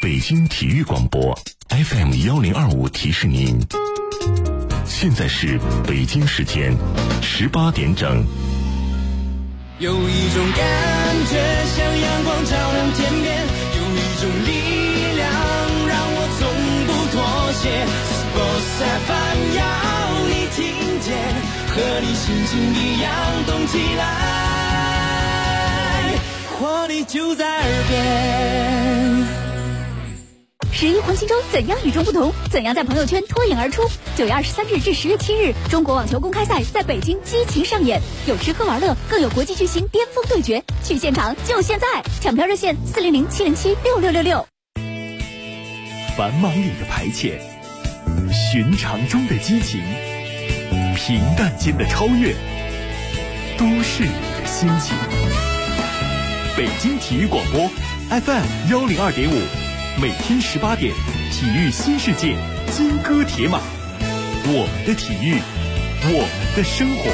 北京体育广播 FM1025提示您，现在是北京时间18点整。 有一种感觉像阳光照亮天边，有一种力量让我从不妥协。Sports FM 要你听见，和你心情一样动起来，活力就在耳边。 11黄金周怎样与众不同？怎样在朋友圈脱颖而出？9月23日至10月7日，中国网球公开赛在北京激情上演，有吃喝玩乐，更有国际巨星巅峰对决。去现场就现在，抢票热线400-707-6666。 繁忙里的排遣，寻常中的激情，平淡间的超越，都市里的心情。北京体育广播 FM102.5，每天18点，体育新世界，金戈铁马，我们的体育，我们的生活。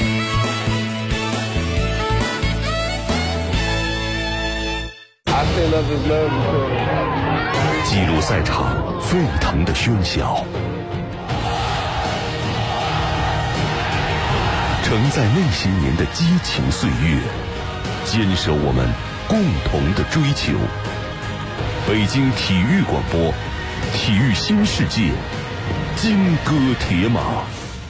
记录赛场沸腾的喧嚣，承载那些年的激情岁月，坚守我们共同的追求。北京体育广播，体育新世界，金戈铁马。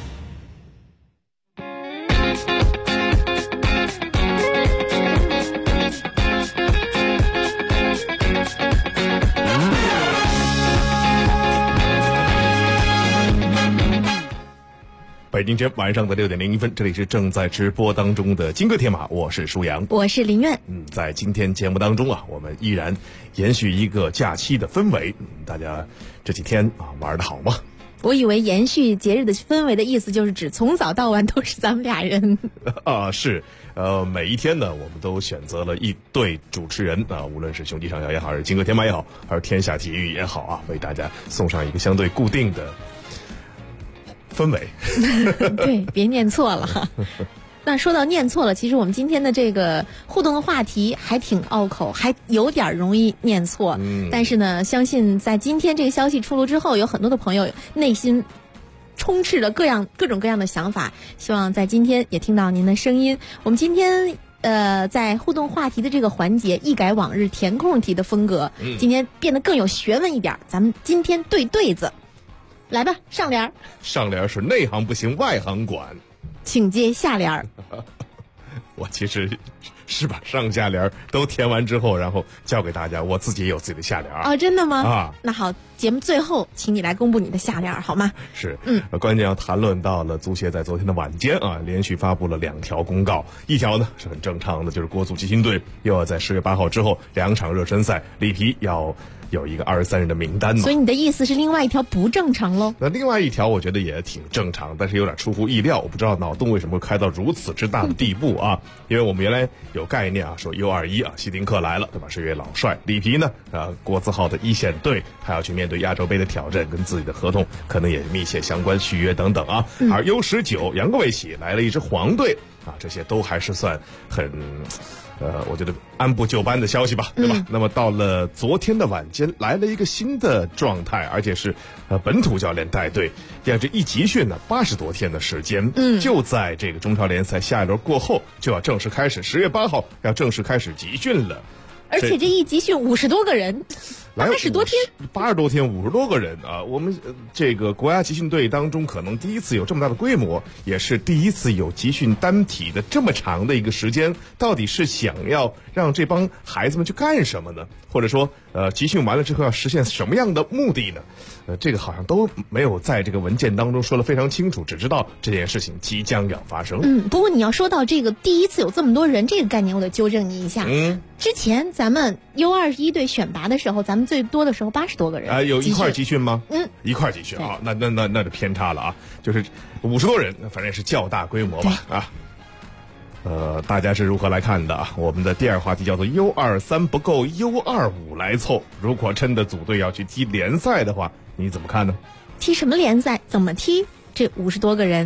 北京时间晚上的6点01分，这里是正在直播当中的金戈铁马，我是舒阳， 我是林苑。 在今天节目当中啊，我们依然延续一个假期的氛围。大家这几天啊玩得好吗？ 我以为延续节日的氛围的意思就是指从早到晚都是咱们俩人啊，是每一天呢，我们都选择了一对主持人啊，无论是兄弟上校也好，还是金戈铁马也好，还是天下体育也好啊，为大家送上一个相对固定的氛围。 对，别念错了。那说到念错了，其实我们今天的这个互动的话题还挺拗口，还有点容易念错。但是呢，相信在今天这个消息出炉之后，有很多的朋友内心充斥了各种各样的想法，希望在今天也听到您的声音。我们今天在互动话题的这个环节，一改往日填空题的风格，今天变得更有学问一点。咱们今天对对子，来吧，上联。 上联是内行不行，外行管。 请接下联。 我其实是把上下联都填完之后，然后交给大家，我自己也有自己的下联啊。真的吗？ 啊， 那好，节目最后请你来公布你的下联好吗？ 是，关键要谈论到了足协在昨天的晚间啊，连续发布了2条公告，一条呢是很正常的，就是国足集训队又要在10月8号之后2场热身赛里皮要有一个23人的名单嘛。 所以你的意思是另外一条不正常喽？ 那另外一条我觉得也挺正常，但是有点出乎意料，我不知道脑洞为什么会开到如此之大的地步啊。因为我们原来有概念啊，说 U21 啊，希丁克来了，对吧？是一位老帅。里皮呢，国字号的一线队，他要去面对亚洲杯的挑战，跟自己的合同可能也密切相关，续约等等啊。而 U19 扬戈维奇来了一支黄队啊，这些都还是算很我觉得按部就班的消息吧，对吧？那么到了昨天的晚间，来了一个新的状态，而且是本土教练带队，这一集训呢80多天的时间，就在这个中超联赛下一轮过后就要正式开始，10月8号要正式开始集训了。 而且这一集训50多个人，80多天 ，80多天，50多个人啊！我们这个国家集训队当中，可能第一次有这么大的规模，也是第一次有集训单体的这么长的一个时间。到底是想要让这帮孩子们去干什么呢？或者说，集训完了之后要实现什么样的目的呢？这个好像都没有在这个文件当中说得非常清楚，只知道这件事情即将要发生。 不过你要说到这个第一次有这么多人这个概念，我得纠正你一下。之前咱们 U21 队选拔的时候，咱们最多的时候80多个人有一块集训吗？一块集训啊，那就偏差了啊，就是50多人，反正是较大规模吧啊。大家是如何来看的啊？我们的第二话题叫做 U23 不够 U25 来凑，如果真的组队要去踢联赛的话，你怎么看呢？ 踢什么联赛？怎么踢？这50多个人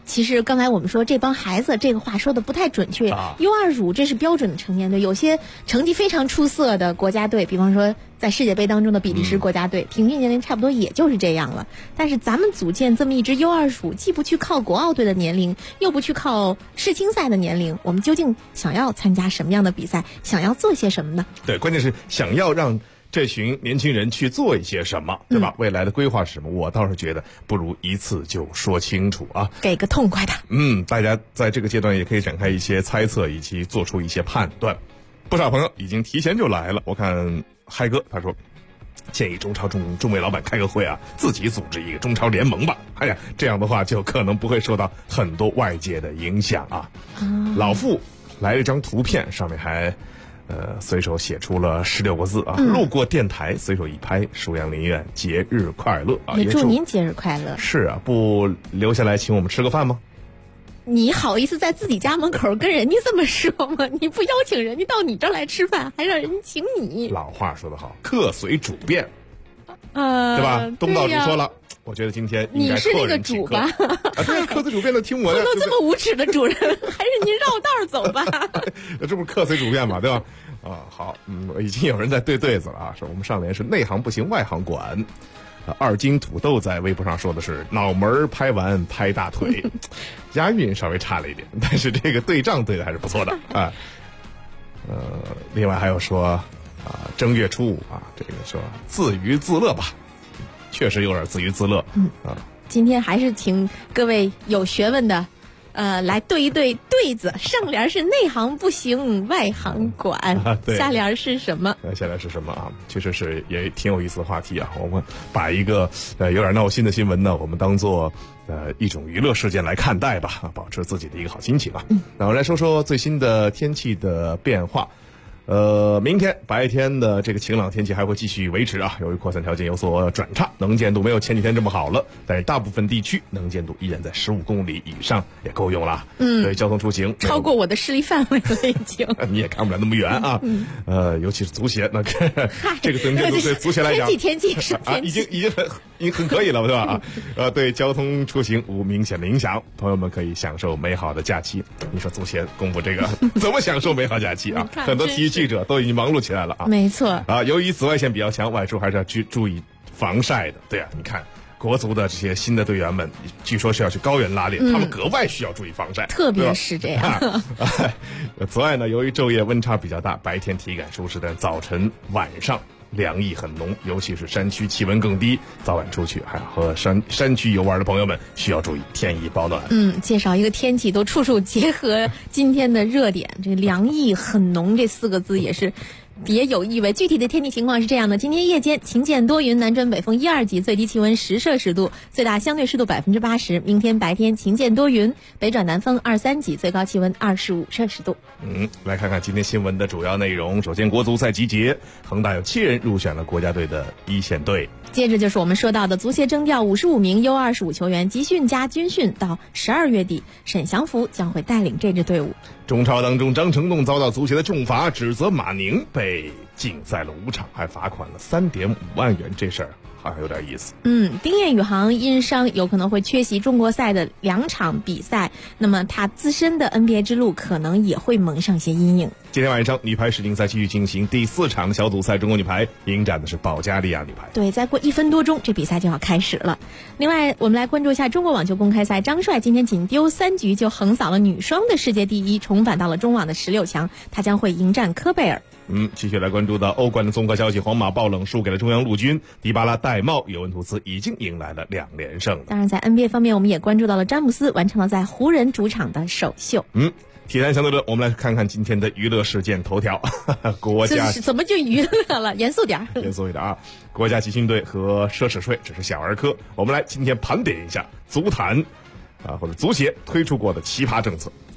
其实刚才我们说这帮孩子这个话说的不太准确，U25这是标准的成年队，有些成绩非常出色的国家队，比方说在世界杯当中的比利时国家队，平均年龄差不多也就是这样了。但是咱们组建这么一支 U25，既不去靠国奥队的年龄，又不去靠世青赛的年龄，我们究竟想要参加什么样的比赛，想要做些什么呢？ 对，关键是想要让这群年轻人去做一些什么，对吧？未来的规划是什么？我倒是觉得不如一次就说清楚啊， 给个痛快的。 大家在这个阶段也可以展开一些猜测，以及做出一些判断。不少朋友已经提前就来了，我看嗨哥他说，建议中超中委老板开个会啊，自己组织一个中超联盟吧。哎呀，这样的话就可能不会受到很多外界的影响啊。老傅来了一张图片，上面还随手写出了16个字啊，路过电台随手一拍，舒阳林苑节日快乐啊！ 也祝您节日快乐。 是啊，不留下来请我们吃个饭吗？ 你好意思在自己家门口跟人家这么说吗？你不邀请人家到你这儿来吃饭，还让人家请你。 老话说得好，客随主便，对吧？东道主说了，我觉得今天应该你是那个主吧？ 对，客随主便的听我的。 碰到这么无耻的主人，还是您绕道走吧。 这不是客随主便嘛，对吧？好，已经有人在对子了啊，说我们上联是内行不行，外行管。二斤土豆在微博上说的是脑门拍完拍大腿，押韵稍微差了一点，但是这个对仗对的还是不错的啊。另外还有说正月初5啊，这个说自娱自乐吧，确实有点自娱自乐。 今天还是请各位有学问的来对一对对子，上联是内行不行，外行管，下联是什么？ 下联是什么啊？其实是也挺有意思的话题啊。我们把一个有点闹心的新闻呢，我们当做一种娱乐事件来看待吧，保持自己的一个好心情啊。那我来说说最新的天气的变化。明天白天的这个晴朗天气还会继续维持啊，由于扩散条件有所转差，能见度没有前几天这么好了，但是大部分地区能见度依然在15公里以上，也够用了。对，交通出行超过我的视力范围了已经。 你也看不了那么远啊。尤其是足协，那这个能见度对足协来讲， 天气是天气已经很可以了，对吧？对交通出行无明显的影响，朋友们可以享受美好的假期。你说足协公布这个怎么享受美好假期啊？很多体育记者都已经忙碌起来了啊！ 没错由于紫外线比较强，外出还是要注意防晒的。对啊，你看国足的这些新的队员们，据说是要去高原拉练，他们格外需要注意防晒， 特别是这样。 此外呢，由于昼夜温差比较大，白天体感舒适，但早晨晚上凉意很浓，尤其是山区气温更低，早晚出去还和山区游玩的朋友们需要注意添衣保暖。 介绍一个天气都处处结合今天的热点，这凉意很浓这4个字也是别有意味。具体的天气情况是这样的：今天夜间晴间多云，南转北风1、2级，最低气温10摄氏度，最大相对湿度80%。明天白天晴间多云，北转南风2、3级，最高气温25摄氏度。 来看看今天新闻的主要内容。首先，国足赛集结，恒大有7人入选了国家队的一线队。 接着就是我们说到的足协征调55名 U25 球员，集训加军训到12月底，沈祥福将会带领这支队伍。 中超当中，张成栋遭到足协的重罚，指责马宁被禁赛了5场，还罚款了3.5万元，这事儿好像有点意思。 丁彦雨航因伤有可能会缺席中国赛的2场比赛，那么他自身的 NBA 之路可能也会蒙上些阴影。 今天晚上女排世锦赛继续进行第4场的小组赛，中国女排迎战的是保加利亚女排。 对，再过1分多钟，这比赛就要开始了。另外，我们来关注一下中国网球公开赛，张帅今天仅丢3局就横扫了女双的世界第一，重返到了中网的16强，他将会迎战科贝尔。 继续来关注到欧冠的综合消息，皇马爆冷输给了中央陆军，迪巴拉戴帽，尤文图斯已经迎来了2连胜。 当然，在 NBA 方面，我们也关注到了詹姆斯完成了在湖人主场的首秀。 体坛相对论，我们来看看今天的娱乐事件头条。国家怎么就娱乐了？严肃点啊！国家集训队和奢侈税只是小儿科，我们来今天盘点一下足坛或者足协推出过的奇葩政策。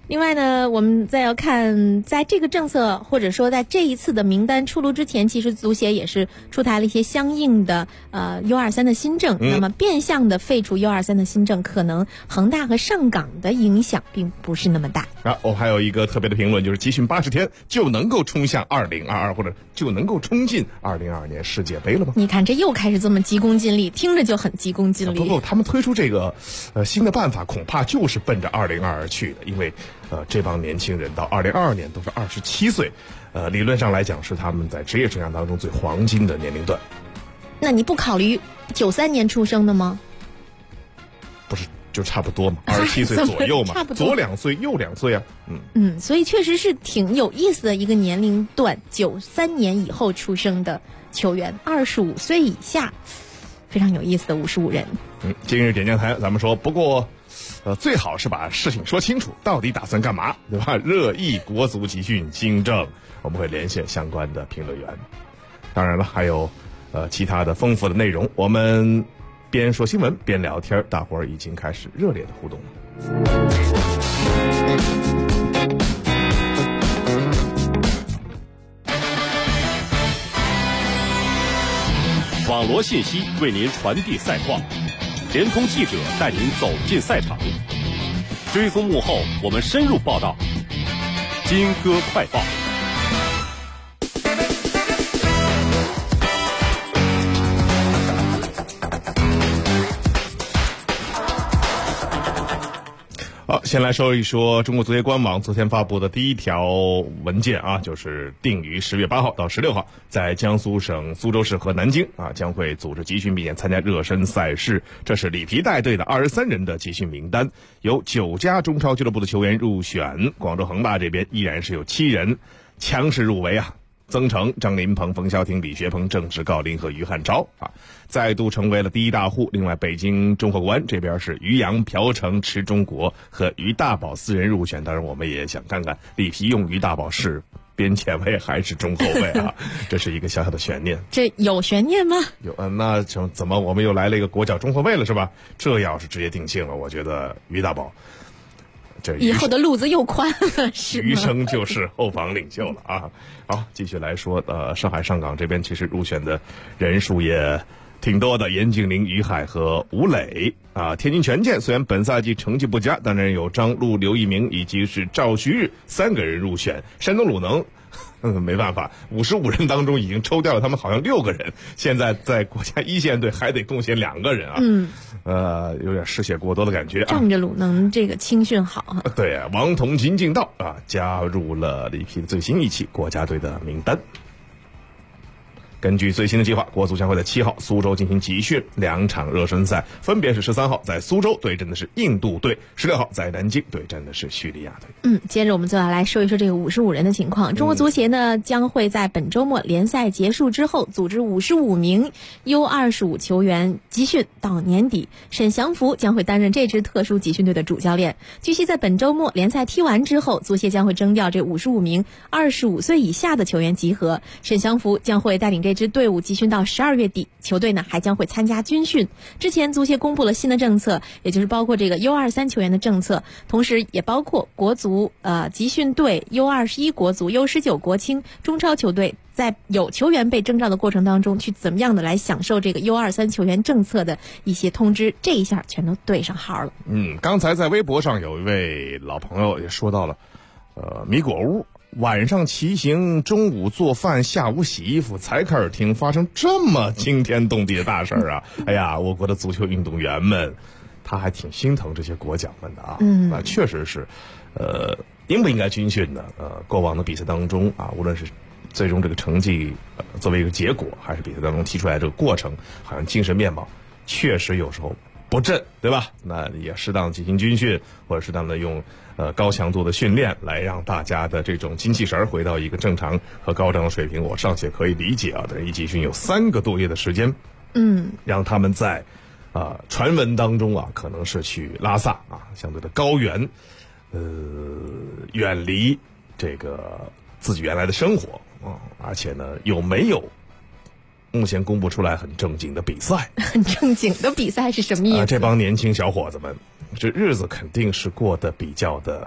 另外呢，我们再要看，在这个政策或者说在这一次的名单出炉之前，其实足协也是出台了一些相应的U23的新政。那么变相的废除 U23的新政，可能恒大和上港的影响并不是那么大。 我还有一个特别的评论，就是集训80天就能够冲向2022，或者就能够冲进2022年世界杯了吗？ 你看这又开始这么急功近利，听着就很急功近利。 不，他们推出这个新的办法，恐怕就是奔着2022去的，因为这帮年轻人到2022年都是27岁，理论上来讲是他们在职业生涯当中最黄金的年龄段。 那你不考虑93年出生的吗？ 不是，就差不多嘛，27岁左右嘛，左2岁右2岁啊。 所以确实是挺有意思的一个年龄段，93年以后出生的球员，25岁以下，非常有意思的55人。 今日点将台咱们说，不过最好是把事情说清楚，到底打算干嘛，对吧？热议国足集训新政，我们会连线相关的评论员。当然了，还有其他的丰富的内容，我们边说新闻边聊天，大伙儿已经开始热烈的互动了。 网罗信息为您传递赛况，联通记者带您走进赛场，追踪幕后我们深入报道。金歌快报。 好，先来说一说中国足协官网昨天发布的第一条文件啊，就是定于10月8号到16号，在江苏省苏州市和南京将会组织集训并且参加热身赛事。这是里皮带队的23人的集训名单，有9家中超俱乐部的球员入选，广州恒大这边依然是有7人强势入围啊。曾诚、张琳芃、冯潇霆、李学鹏、郑智、郜林和于汉超再度成为了第一大户。另外，北京中赫国安这边是于洋、朴成、池忠国和于大宝4人入选。当然，我们也想看看里皮用于大宝是边前卫还是中后卫这是一个小小的悬念。 这有悬念吗？ 有那怎么我们又来了一个国脚中后卫了是吧？这要是直接定性了，我觉得于大宝以后的路子又宽了，是吗？ 余生就是后防领袖了啊！好，继续来说，上海上港这边其实入选的人数也挺多的，严敬林、于海和吴磊天津权健虽然本赛季成绩不佳，当然有张路、刘一鸣以及是赵旭日3个人入选。山东鲁能没办法，55人当中已经抽掉了他们好像6个人，现在在国家一线队还得贡献2个人有点失血过多的感觉仗着鲁能这个青训好对王彤、金敬道加入了里皮的最新一期国家队的名单。根据最新的计划，国足将会在7号苏州进行集训，2场热身赛，分别是13号在苏州对阵的是印度队，16号在南京对阵的是叙利亚队。 接着我们就要来说一说这个55人的情况。中国足协呢将会在本周末联赛结束之后，组织55名 U25 球员集训到年底。沈祥福将会担任这支特殊集训队的主教练。据悉，在本周末联赛踢完之后，足协将会征调这55名25岁以下的球员集合。沈祥福将会带领这支队伍集训到12月底，球队呢还将会参加军训。之前足协公布了新的政策，也就是包括这个 U23 球员的政策，同时也包括国足集训队、U21 国足、U19 国青、中超球队在有球员被征召的过程当中去怎么样的来享受这个 U23 球员政策的一些通知，这一下全都对上号了。 刚才在微博上有一位老朋友也说到了米果屋晚上骑行，中午做饭，下午洗衣服，才开始听发生这么惊天动地的大事儿哎呀，我国的足球运动员们，他还挺心疼这些国脚们的确实是，应不应该军训呢？过往的比赛当中无论是最终这个成绩作为一个结果，还是比赛当中提出来这个过程，好像精神面貌确实有时候不振，对吧？那也适当进行军训，或者适当的用高强度的训练来让大家的这种精气神回到一个正常和高涨的水平，我尚且可以理解等于集训有3个多月的时间，让他们在传闻当中可能是去拉萨相对的高原，远离这个自己原来的生活而且呢有没有目前公布出来很正经的比赛？ 很正经的比赛是什么意思？ 这帮年轻小伙子们，这日子肯定是过得比较的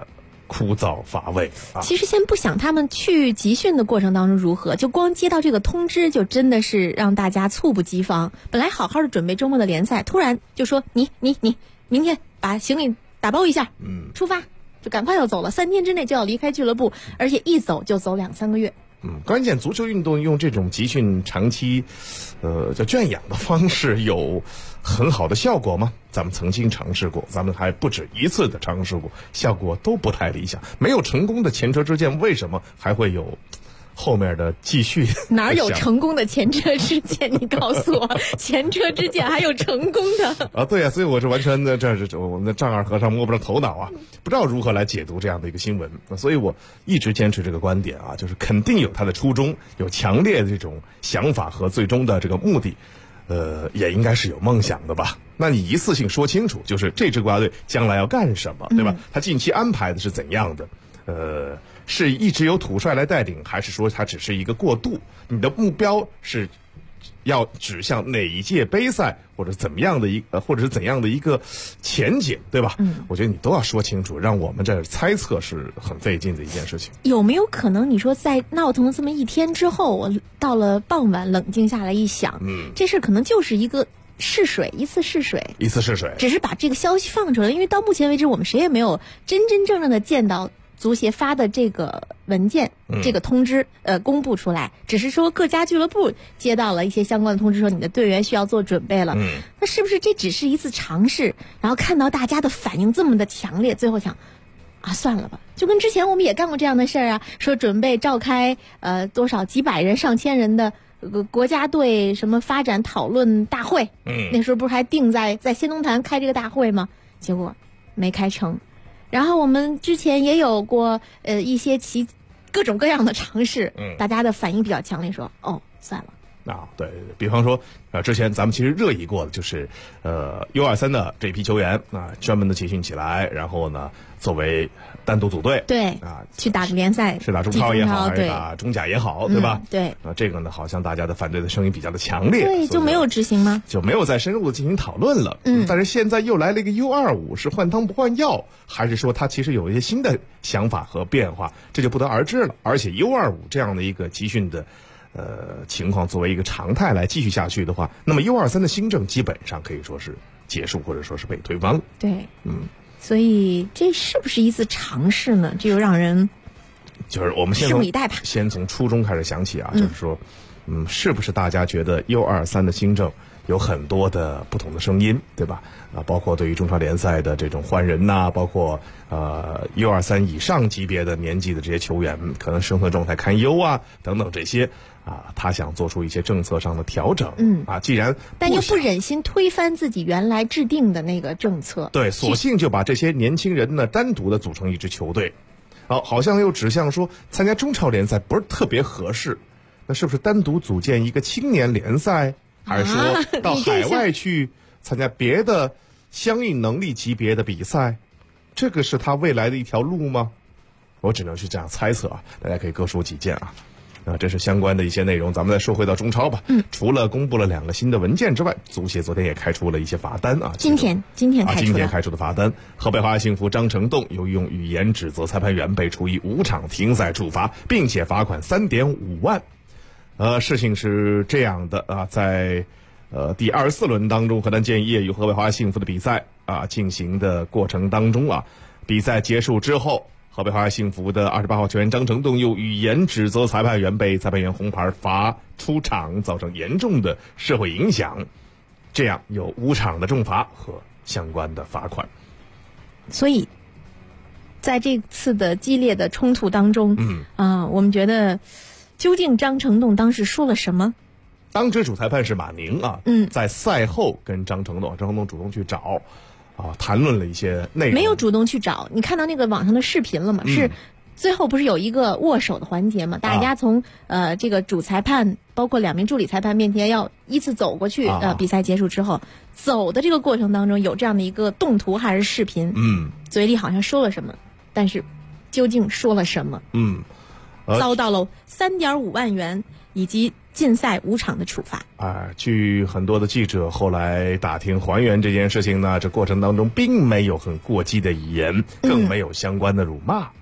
枯燥乏味啊。 其实先不想他们去集训的过程当中如何，就光接到这个通知，就真的是让大家猝不及防。本来好好的准备周末的联赛，突然就说你明天把行李打包一下，出发，就赶快要走了，3天之内就要离开俱乐部，而且一走就走2-3个月。 关键足球运动用这种集训长期，叫圈养的方式有很好的效果吗？咱们曾经尝试过，咱们还不止一次的尝试过，效果都不太理想。没有成功的前车之鉴，为什么还会有后面的继续？ 哪有成功的前车之鉴？你告诉我，前车之鉴还有成功的啊？对啊，所以我是完全的，这是我们的丈二和尚摸不着头脑啊，不知道如何来解读这样的一个新闻。所以我一直坚持这个观点啊，就是肯定有他的初衷，有强烈的这种想法和最终的这个目的，也应该是有梦想的吧？那你一次性说清楚，就是这支国家队将来要干什么，对吧？他近期安排的是怎样的？是一直由土帅来带领，还是说它只是一个过渡？你的目标是要指向哪一届杯赛，或者怎么样的或者是怎样的一个前景，对吧？我觉得你都要说清楚，让我们这猜测是很费劲的一件事情。 有没有可能你说在闹腾这么1天之后，我到了傍晚冷静下来一想，这事可能就是一次试水，只是把这个消息放出来，因为到目前为止我们谁也没有真正的见到足协发的这个文件，这个通知公布出来，只是说各家俱乐部接到了一些相关的通知，说你的队员需要做准备了。那是不是这只是一次尝试？然后看到大家的反应这么的强烈，最后想啊，算了吧。就跟之前我们也干过这样的事儿啊，说准备召开多少几百人、上千人的国家队什么发展讨论大会。那时候不是还定在仙东坛开这个大会吗？结果没开成。然后我们之前也有过一些各种各样的尝试，大家的反应比较强烈，说哦算了啊。对，比方说之前咱们其实热议过的就是U23的这批球员啊，专门的集训起来，然后呢作为单独组队， 对啊， 去打个联赛， 是打中超也好，还是打中甲也好，对吧？ 对这个呢好像大家的反对的声音比较的强烈， 对，就没有执行吗？ 就没有再深入的进行讨论了。但是现在又来了一个 U25，是换汤不换药，还是说他其实有一些新的想法和变化，这就不得而知了。而且 U25 这样的一个集训的情况作为一个常态来继续下去的话，那么 U23 的新政基本上可以说是结束，或者说是被推翻了。 对，所以这是不是一次尝试呢？这就让人就是我们拭目以待吧。 先从初衷开始想起啊，就是说，是不是大家觉得 U23 的新政有很多的不同的声音，对吧？包括对于中超联赛的这种换人呐，包括U23 以上级别的年纪的这些球员，可能生活状态堪忧啊，等等这些啊，他想做出一些政策上的调整。既然但又不忍心推翻自己原来制定的那个政策， 对，索性就把这些年轻人呢单独的组成一支球队。好像又指向说参加中超联赛不是特别合适，那是不是单独组建一个青年联赛，还是说到海外去参加别的相应能力级别的比赛？这个是他未来的一条路吗？我只能是这样猜测啊，大家可以各抒己见啊。这是相关的一些内容，咱们再说回到中超吧。除了公布了2个新的文件之外，足协昨天也开出了一些罚单啊。 今天开出的罚单，河北华夏幸福张成栋由于用语言指责裁判员，被处以5场停赛处罚，并且罚款3.5万。事情是这样的啊，在第24轮当中，河南建业与河北华夏幸福的比赛进行的过程当中比赛结束之后，河北华夏幸福的28号球员张成栋又语言指责裁判员，被裁判员红牌罚出场，造成严重的社会影响，这样有5场的重罚和相关的罚款。 所以在这次的激烈的冲突当中，我们觉得究竟张成栋当时说了什么？ 当值主裁判是马宁在赛后跟张成栋主动去找谈论了一些内容。 没有主动去找，你看到那个网上的视频了吗？是最后不是有一个握手的环节吗？大家从这个主裁判包括2名助理裁判面前要依次走过去，比赛结束之后走的这个过程当中有这样的一个动图还是视频，嘴里好像说了什么，但是究竟说了什么？遭到了3.5万元以及禁赛5场的处罚。 据很多的记者后来打听还原这件事情呢，这过程当中并没有很过激的语言，更没有相关的辱骂。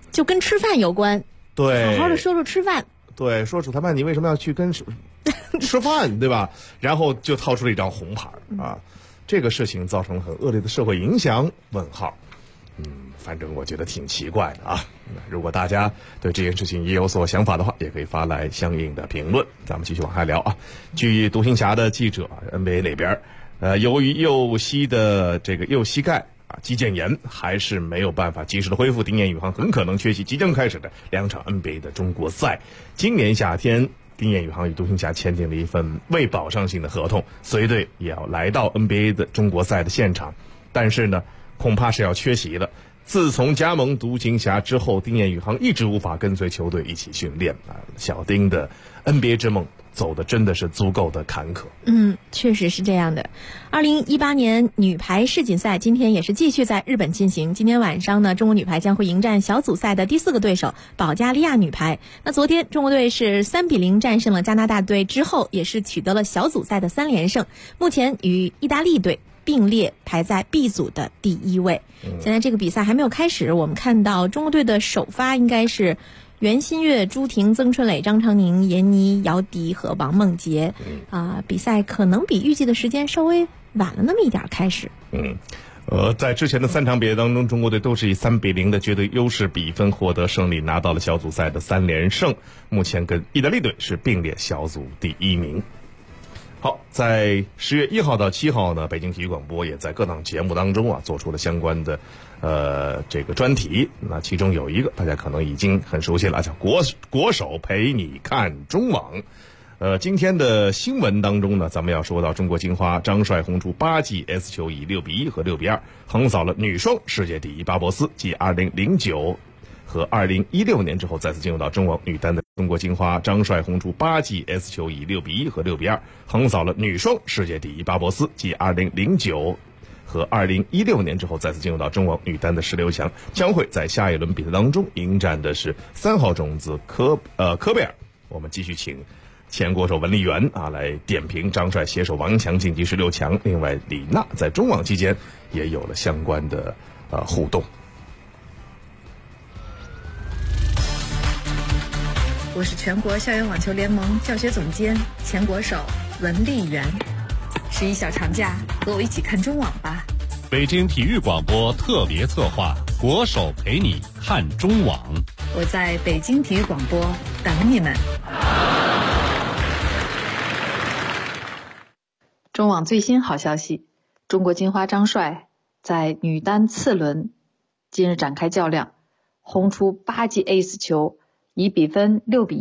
就跟吃饭有关。 对， 好好的说说吃饭。 对，说楚裁判，你为什么要去跟吃饭，对吧？然后就掏出了一张红牌啊，这个事情造成了很恶劣的社会影响？问号。反正我觉得挺奇怪的啊。如果大家对这件事情也有所想法的话，也可以发来相应的评论。咱们继续往下聊啊。据独行侠的记者 NBA 那边，由于右膝的这个右膝盖肌腱炎，还是没有办法及时的恢复，丁彦雨航很可能缺席即将开始的2场 NBA 的中国赛。今年夏天，丁彦雨航与独行侠签订了一份未保障性的合同，随队也要来到 NBA 的中国赛的现场，但是呢，恐怕是要缺席了。自从加盟独行侠之后，丁彦雨航一直无法跟随球队一起训练啊。小丁的 NBA 之梦走的真的是足够的坎坷。 确实是这样的。2018年女排世锦赛今天也是继续在日本进行。今天晚上呢，中国女排将会迎战小组赛的第4个对手保加利亚女排。那昨天中国队是3-0战胜了加拿大队之后，也是取得了小组赛的3连胜，目前与意大利队并列排在 B 组的第1位。现在这个比赛还没有开始，我们看到中国队的首发应该是袁心玥、朱婷、曾春蕾、张常宁、闫妮、姚迪和王梦洁。比赛可能比预计的时间稍微晚了那么一点开始。 在之前的3场比赛当中，中国队都是以3-0的绝对优势比分获得胜利，拿到了小组赛的3连胜，目前跟意大利队是并列小组第1名。好，在10月1号到7号呢，北京体育广播也在各档节目当中做出了相关的这个专题。那其中有一个大家可能已经很熟悉了，叫国手陪你看中网。今天的新闻当中呢，咱们要说到中国金花张帅轰出8记 S 球，以6-1和6-2横扫了女双世界第一巴博斯，继2009和2016年之后再次进入到中网。女单的中国金花张帅轰出8记 S 球，以6-1和6-2横扫了女双世界第一巴博斯，继2009和2016年之后再次进入到中网。女单的16强将会在下一轮比赛当中迎战的是3号种子科贝尔。我们继续请前国手文丽媛来点评张帅携手王强晋级16强。另外，李娜在中网期间也有了相关的互动。 我是全国校园网球联盟教学总监、前国手文丽媛。11小长假，和我一起看中网吧。 北京体育广播特别策划，国手陪你看中网。 我在北京体育广播等你们。中网最新好消息，中国金花张帅在女单次轮今日展开较量，轰出8记 Ace 球，以比分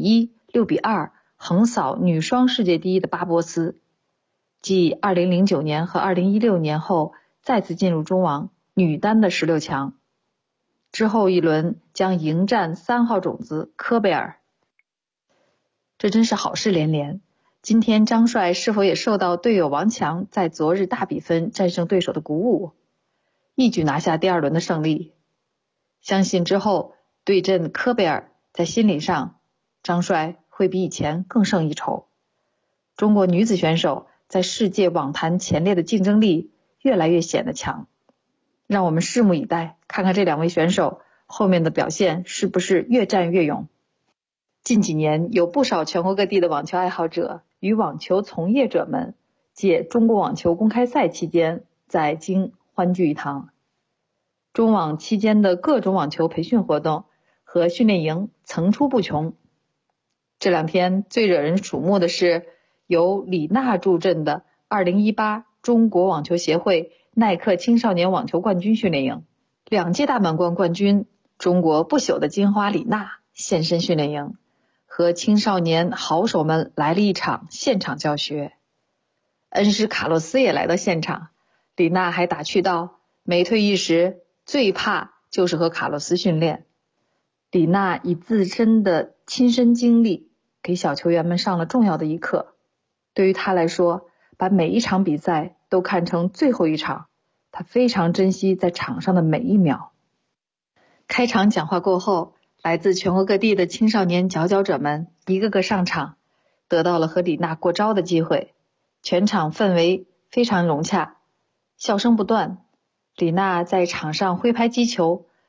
6-1、6-2横扫女双世界第一的巴博斯，继2009年和2016年后再次进入中网女单的16强。之后一轮将迎战3号种子科贝尔。这真是好事连连。今天张帅是否也受到队友王强在昨日大比分战胜对手的鼓舞，一举拿下第2轮的胜利？相信之后对阵科贝尔，在心理上张帅会比以前更胜一筹。中国女子选手在世界网坛前列的竞争力越来越显得强，让我们拭目以待，看看这2位选手后面的表现是不是越战越勇。近几年有不少全国各地的网球爱好者与网球从业者们借中国网球公开赛期间在京欢聚一堂。中网期间的各种网球培训活动和训练营层出不穷。这2天最惹人瞩目的是由李娜助阵的2018中国网球协会耐克青少年网球冠军训练营。2届大满贯冠军中国不朽的金花李娜现身训练营，和青少年好手们来了一场现场教学。恩师卡洛斯也来到现场，李娜还打趣道，每退役时最怕就是和卡洛斯训练。李娜以自身的亲身经历给小球员们上了重要的一课。对于她来说，把每一场比赛都看成最后一场，她非常珍惜在场上的每一秒。开场讲话过后，来自全国各地的青少年佼佼者们一个个上场，得到了和李娜过招的机会。全场氛围非常融洽，笑声不断。李娜在场上挥拍击球，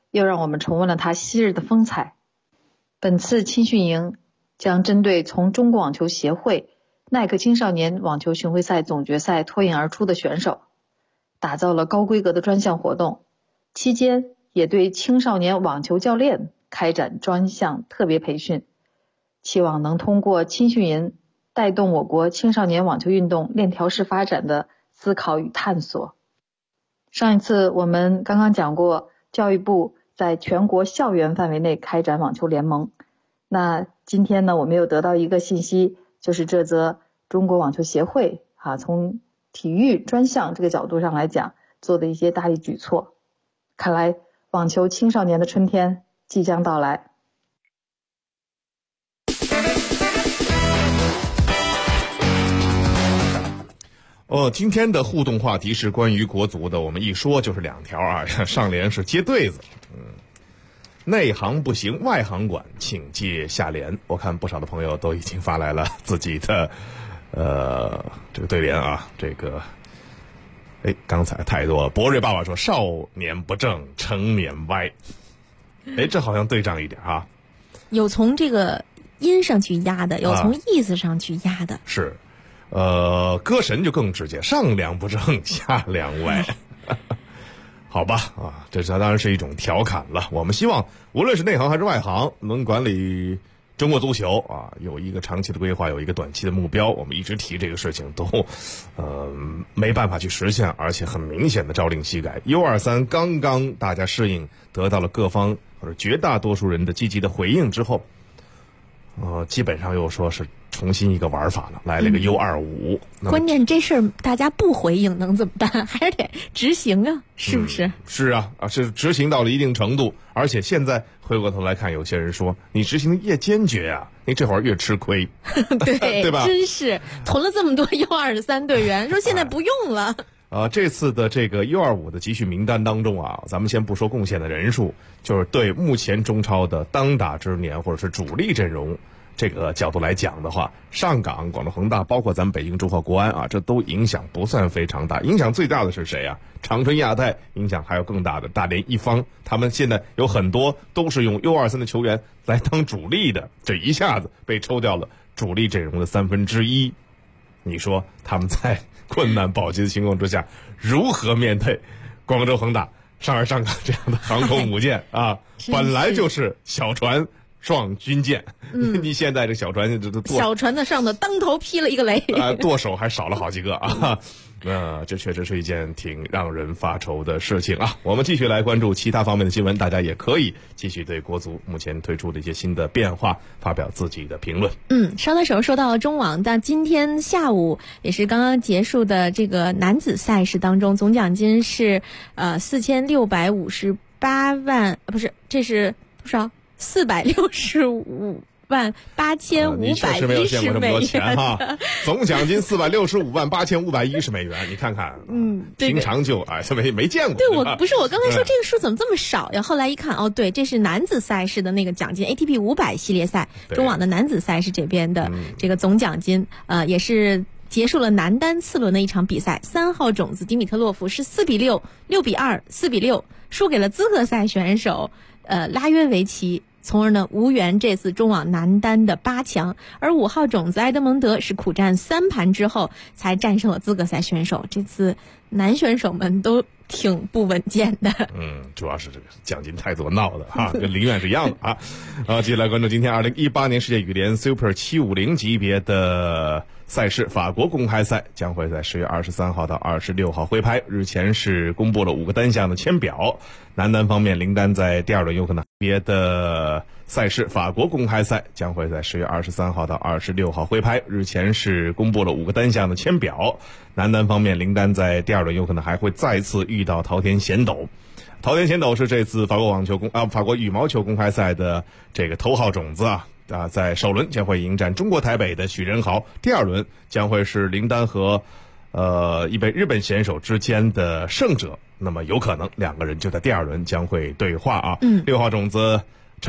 又让我们重温了他昔日的风采。本次青训营将针对从中国网球协会耐克青少年网球巡回赛总决赛脱颖而出的选手，打造了高规格的专项活动，期间也对青少年网球教练开展专项特别培训，期望能通过青训营带动我国青少年网球运动链条式发展的思考与探索。上一次我们刚刚讲过，教育部在全国校园范围内开展网球联盟。那今天呢，我们又得到一个信息，就是这则中国网球协会从体育专项这个角度上来讲做的一些大力举措。看来网球青少年的春天即将到来。 今天的互动话题是关于国足的，我们一说就是2条啊，上联是接对子，内行不行，外行管，请接下联。我看不少的朋友都已经发来了自己的这个对联啊，这个刚才太多。博瑞爸爸说少年不正，成年歪，这好像对仗一点啊。 有从这个音上去压的，有从意思上去压的。 是。歌神就更直接，上梁不正下梁歪。好吧这当然是一种调侃了。我们希望无论是内行还是外行，能管理中国足球有一个长期的规划，有一个短期的目标。我们一直提这个事情都没办法去实现，而且很明显的朝令夕改。U23刚刚大家适应，得到了各方或者绝大多数人的积极的回应之后，基本上又说是重新一个玩法了，来了一个 U25。 关键这事儿大家不回应能怎么办？还是得执行啊，是不是？ 是啊，是执行到了一定程度，而且现在回过头来看，有些人说你执行的越坚决啊，你这会儿越吃亏，对吧？ 真是囤了这么多 U23 队员，说现在不用了。 这次的这个 U25 的集训名单当中咱们先不说贡献的人数，就是对目前中超的当打之年或者是主力阵容这个角度来讲的话，上港、广州恒大，包括咱们北京中赫国安这都影响不算非常大。影响最大的是谁长春亚泰，影响还有更大的大连一方，他们现在有很多都是用 U23 的球员来当主力的，这一下子被抽掉了主力阵容的1/3。你说他们在困难保级的情况之下，如何面对广州恒大、上海上港这样的航空母舰本来就是小船撞军舰，你现在这小船小船的上头当头劈了一个雷舵手还少了好几个这确实是一件挺让人发愁的事情我们继续来关注其他方面的新闻，大家也可以继续对国足目前推出的一些新的变化发表自己的评论。 稍等手说到中网，但今天下午也是刚刚结束的这个男子赛事当中，总奖金是4658万，不是，这是多少？465万8510 美元，总奖金465万8510美元，你看看，平常就没见过。 对，我刚才说这个数怎么这么少呀？后来一看，对，这是男子赛事的那个奖金 ，ATP 500系列赛，中网的男子赛事这边的这个总奖金，也是结束了男单次轮的一场比赛，3号种子迪米特洛夫是4-6、6-2、4-6输给了资格赛选手拉约维奇。从而呢无缘这次中网男单的8强，而5号种子埃德蒙德是苦战3盘之后才战胜了资格赛选手。这次男选手们都挺不稳健的。 主要是这个奖金太多闹的跟林苑是一样的接下来关注今天2018年世界羽联 Super 750级别的赛事，法国公开赛将会在10月23号到26号挥拍，日前是公布了5个单项的签表。男单方面，林丹在第2轮有可能别的赛事，法国公开赛将会在10月23号到26号挥拍，日前是公布了5个单项的签表。男单方面，林丹在第2轮有可能还会再次遇到桃田贤斗。桃田贤斗是这次法国羽毛球公开赛的这个头号种子在首轮将会迎战中国台北的许仁豪，第2轮将会是林丹和一位日本选手之间的胜者，那么有可能2个人就在第2轮将会对话6号种子陈龙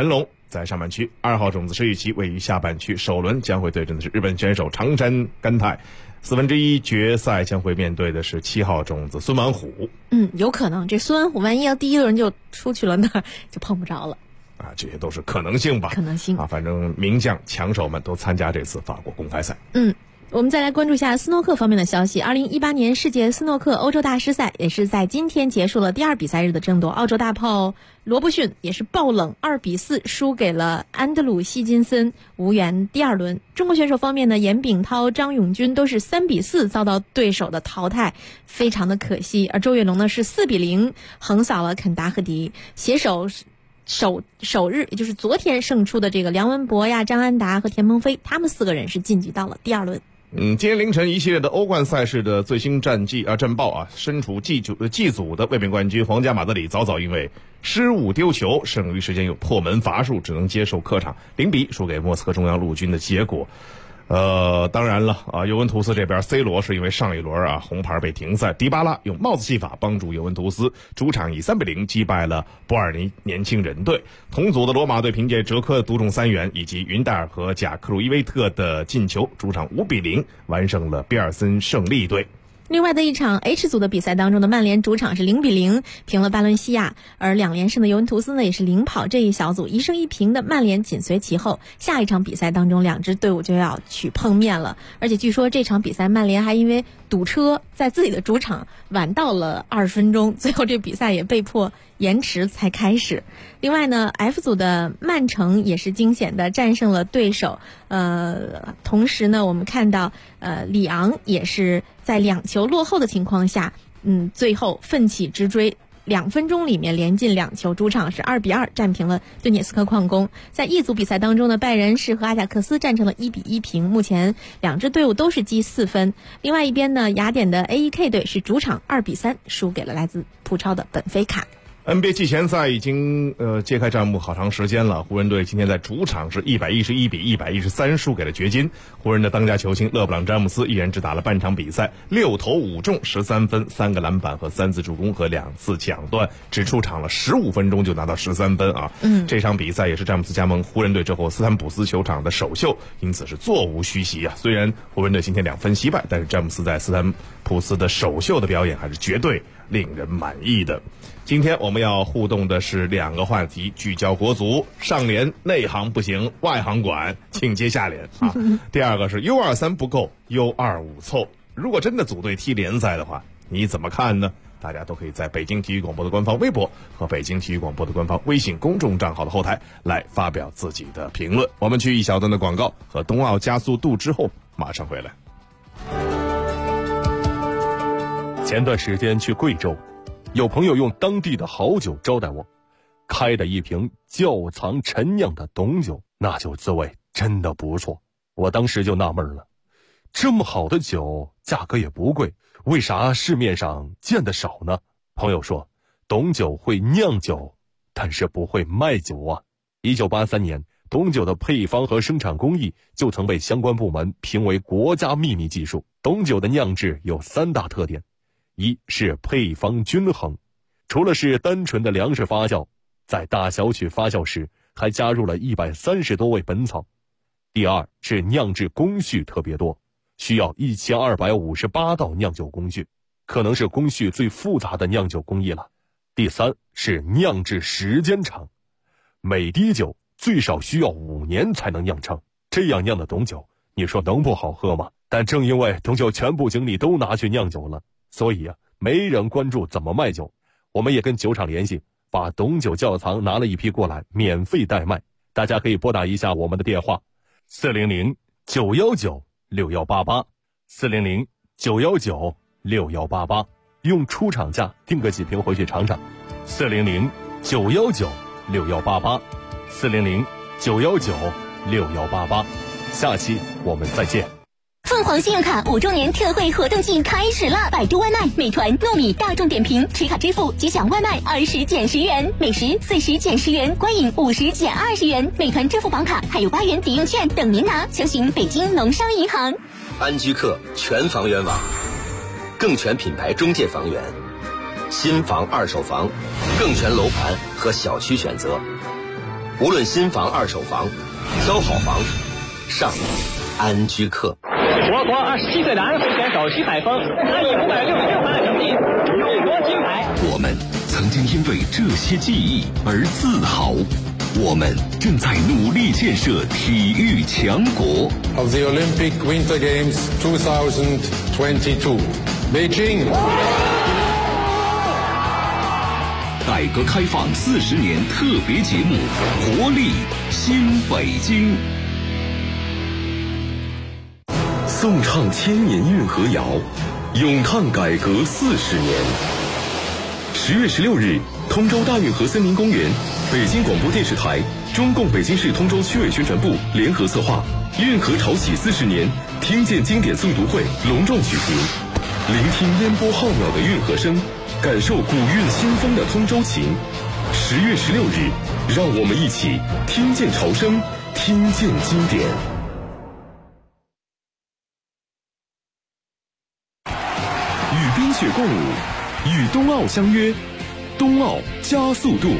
在上半区，2号种子石宇奇位于下半区，首轮将会对阵的是日本选手长山干太，1/4决赛将会面对的是7号种子孙完虎。 有可能这孙完虎万一要第一轮就出去了呢，就碰不着了。 这些都是可能性吧？ 可能性反正名将强手们都参加这次法国公开赛。 我们再来关注一下斯诺克方面的消息。2018年世界斯诺克欧洲大师赛也是在今天结束了第2比赛日的争夺。澳洲大炮罗伯逊也是爆冷2比4输给了安德鲁希金森，无缘第2轮。中国选手方面呢，严炳涛、张永军都是3比4遭到对手的淘汰，非常的可惜。而周跃龙呢是4比0横扫了肯达赫迪。携手首日，也就是昨天胜出的这个梁文博呀、张安达和田鹏飞，他们4个人是晋级到了第2轮。 今天凌晨一系列的欧冠赛事的最新战报身处G组的卫冕冠军皇家马德里早因为失误丢球，剩余时间有破门罚数，只能接受客场0比输给莫斯科中央陆军的结果。当然了尤文图斯这边 C 罗是因为上一轮红牌被停赛，迪巴拉用帽子戏法帮助尤文图斯主场以3比0击败了博尔尼年轻人队。同组的罗马队凭借哲科的独中3元以及云代尔和贾克鲁伊维特的进球，主场5比0完胜了比尔森胜利队。 另外的一场 H 组的比赛当中的曼联主场是0比0平了巴伦西亚，而2连胜的尤文图斯呢也是领跑这一小组，1胜1平的曼联紧随其后。下一场比赛当中2支队伍就要去碰面了，而且据说这场比赛曼联还因为堵车在自己的主场晚到了20分钟，最后这比赛也被迫延迟才开始。另外呢 F 组的曼城也是惊险的战胜了对手，同时呢我们看到里昂也是在2球落后的情况下最后奋起直追，2分钟里面连进2球，主场是2比2战平了顿涅斯克矿工。在一组比赛当中呢，拜仁是和阿贾克斯战成了1比1平，目前2支队伍都是积4分。另外一边呢，雅典的 AEK 队是主场2比3输给了来自葡超的本菲卡。 NBA 季前赛已经揭开战幕好长时间了，湖人队今天在主场是111比113输给了掘金。湖人的当家球星勒布朗詹姆斯一人只打了半场比赛，6投5中13分3个篮板和3次助攻和2次抢断，只出场了15分钟就拿到13分这场比赛也是詹姆斯加盟湖人队之后斯坦普斯球场的首秀，因此是座无虚席虽然湖人队今天2分惜败，但是詹姆斯在斯坦普斯的首秀的表演还是绝对令人满意的。今天我们要互动的是2个话题，聚焦国足，上联内行不行，外行管，请接下联第2个是 U23 不够 U25 凑，如果真的组队踢联赛的话，你怎么看呢？大家都可以在北京体育广播的官方微博和北京体育广播的官方微信公众账号的后台来发表自己的评论。我们去一小段的广告和冬奥加速度之后马上回来。 前段时间去贵州，有朋友用当地的好酒招待我，开的一瓶窖藏陈酿的董酒，那酒滋味真的不错。我当时就纳闷了，这么好的酒价格也不贵，为啥市面上见得少呢？朋友说，董酒会酿酒，但是不会卖酒啊。1983年，董酒的配方和生产工艺就曾被相关部门评为国家秘密技术。董酒的酿制有3大特点，一是配方均衡，除了是单纯的粮食发酵，在大小曲发酵时还加入了130多味本草。第2是酿制工序特别多，需要1258道酿酒工序，可能是工序最复杂的酿酒工艺了。第3是酿制时间长，每滴酒最少需要5年才能酿成，这样酿的董酒，你说能不好喝吗？但正因为董酒全部精力都拿去酿酒了，所以没人关注怎么卖酒。我们也跟酒厂联系，把董酒窖藏拿了一批过来，免费代卖。大家可以拨打一下我们的电话400-919-6188 400-919-6188，用出厂价订个几瓶回去尝尝。400-919-6188 400-919-6188，下期我们再见。 凤凰信用卡5周年特惠活动季开始啦！百度外卖、美团、糯米、大众点评持卡支付即享外卖20减10元，美食40减10元，观影50减20元。美团支付宝卡还有8元抵用券等您拿，详询北京农商银行。 安居客全房源网，更全品牌中介房源，新房、二手房，更全楼盘和小区选择。 无论新房、二手房，挑好房，上安居客。 我国27岁的安徽选手徐海峰，他以566分的成绩荣夺金牌。 我们曾经因为这些记忆而自豪，我们正在努力建设体育强国。 Of the Olympic Winter Games 2022, Beijing。 改革开放40年特别节目，活力新北京。颂唱千年运河谣，咏叹改革40年。10月16日，通州大运河森林公园，北京广播电视台、中共北京市通州区委宣传部联合策划运河潮起40年听见经典诵读会隆重举行，聆听烟波浩渺的运河声，感受古韵新风的通州情。10月16日，让我们一起听见潮声，听见经典。与冰雪共舞，与冬奥相约，冬奥加速度。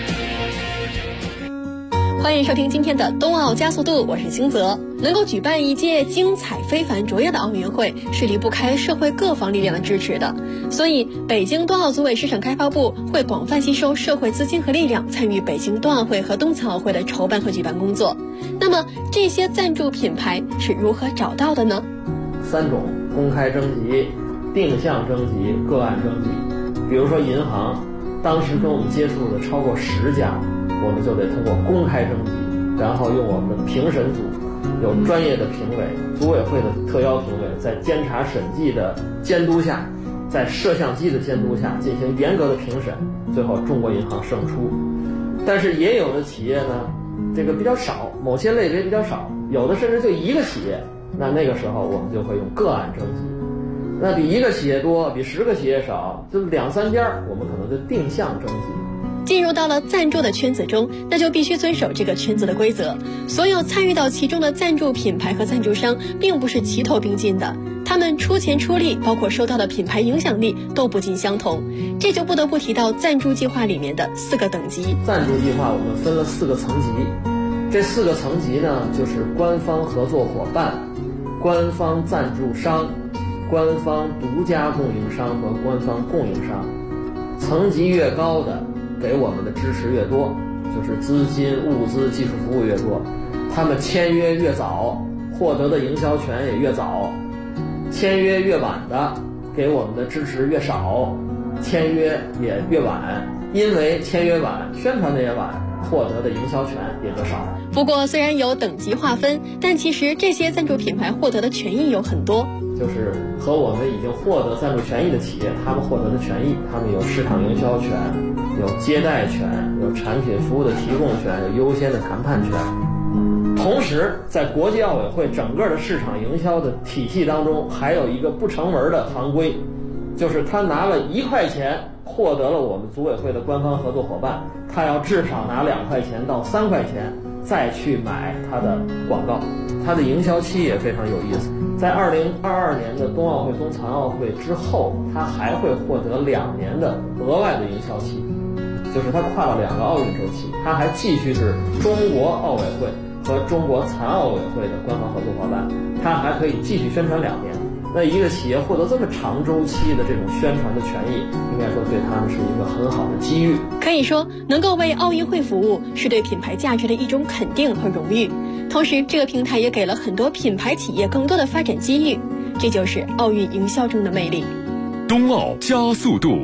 欢迎收听今天的冬奥加速度，我是星泽。能够举办一届精彩非凡卓越的奥运会，是离不开社会各方力量的支持的。所以，北京冬奥组委市场开发部会广泛吸收社会资金和力量，参与北京冬奥会和冬残奥会的筹办和举办工作。那么，这些赞助品牌是如何找到的呢 ？3种：公开征集、定向征集、个案征集。比如说银行，当时跟我们接触的超过10家。我们就得通过公开征集，然后用我们的评审组，有专业的评委，组委会的特邀评委，在监察审计的监督下，在摄像机的监督下进行严格的评审，最后中国银行胜出。但是也有的企业呢，这个比较少，某些类别比较少，有的甚至就1个企业，那个时候我们就会用个案征集。那比1个企业多，比10个企业少，就2、3家，我们可能就定向征集。 进入到了赞助的圈子中，那就必须遵守这个圈子的规则。所有参与到其中的赞助品牌和赞助商并不是齐头并进的，他们出钱出力，包括收到的品牌影响力都不尽相同。这就不得不提到赞助计划里面的4个等级。 赞助计划我们分了4个层级，这4个层级呢，就是官方合作伙伴、官方赞助商、官方独家供应商和官方供应商。层级越高的，给我们的支持越多，就是资金、物资、技术服务越多，他们签约越早，获得的营销权也越早；签约越晚的，给我们的支持越少，签约也越晚。因为签约晚，宣传的也晚，获得的营销权也就少。 不过，虽然有等级划分，但其实这些赞助品牌获得的权益有很多。 就是和我们已经获得赞助权益的企业，他们获得的权益，他们有市场营销权，有接待权，有产品服务的提供权，有优先的谈判权。同时，在国际奥委会整个的市场营销的体系当中，还有一个不成文的行规，就是他拿了1块钱获得了我们组委会的官方合作伙伴，他要至少拿2块钱到3块钱再去买他的广告。他的营销期也非常有意思，在2022年的冬奥会、冬残奥会之后，他还会获得2年的额外的营销期，就是他跨了2个奥运周期，他还继续是中国奥委会和中国残奥委会的官方合作伙伴，他还可以继续宣传2年。那一个企业获得这么长周期的这种宣传的权益，应该说对他们是一个很好的机遇。 可以说，能够为奥运会服务，是对品牌价值的一种肯定和荣誉。同时，这个平台也给了很多品牌企业更多的发展机遇，这就是奥运营销中的魅力。 冬奥加速度，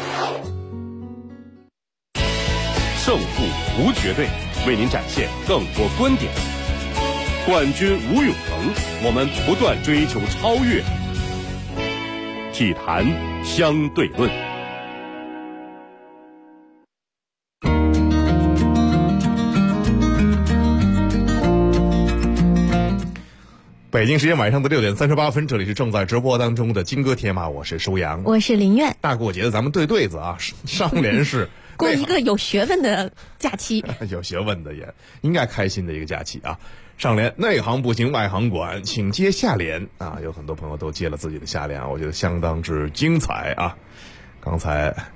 胜负无绝对，为您展现更多观点。冠军无永恒，我们不断追求超越。体坛相对论。 北京时间晚上的6点38分，这里是正在直播当中的金戈铁马，我是舒阳， 我是林苑。 大过节的，咱们对对子啊，上联是过一个有学问的假期， 有学问的也应该开心的一个假期啊。上联内行不行外行管，请接下联啊！有很多朋友都接了自己的下联，我觉得相当之精彩啊。刚才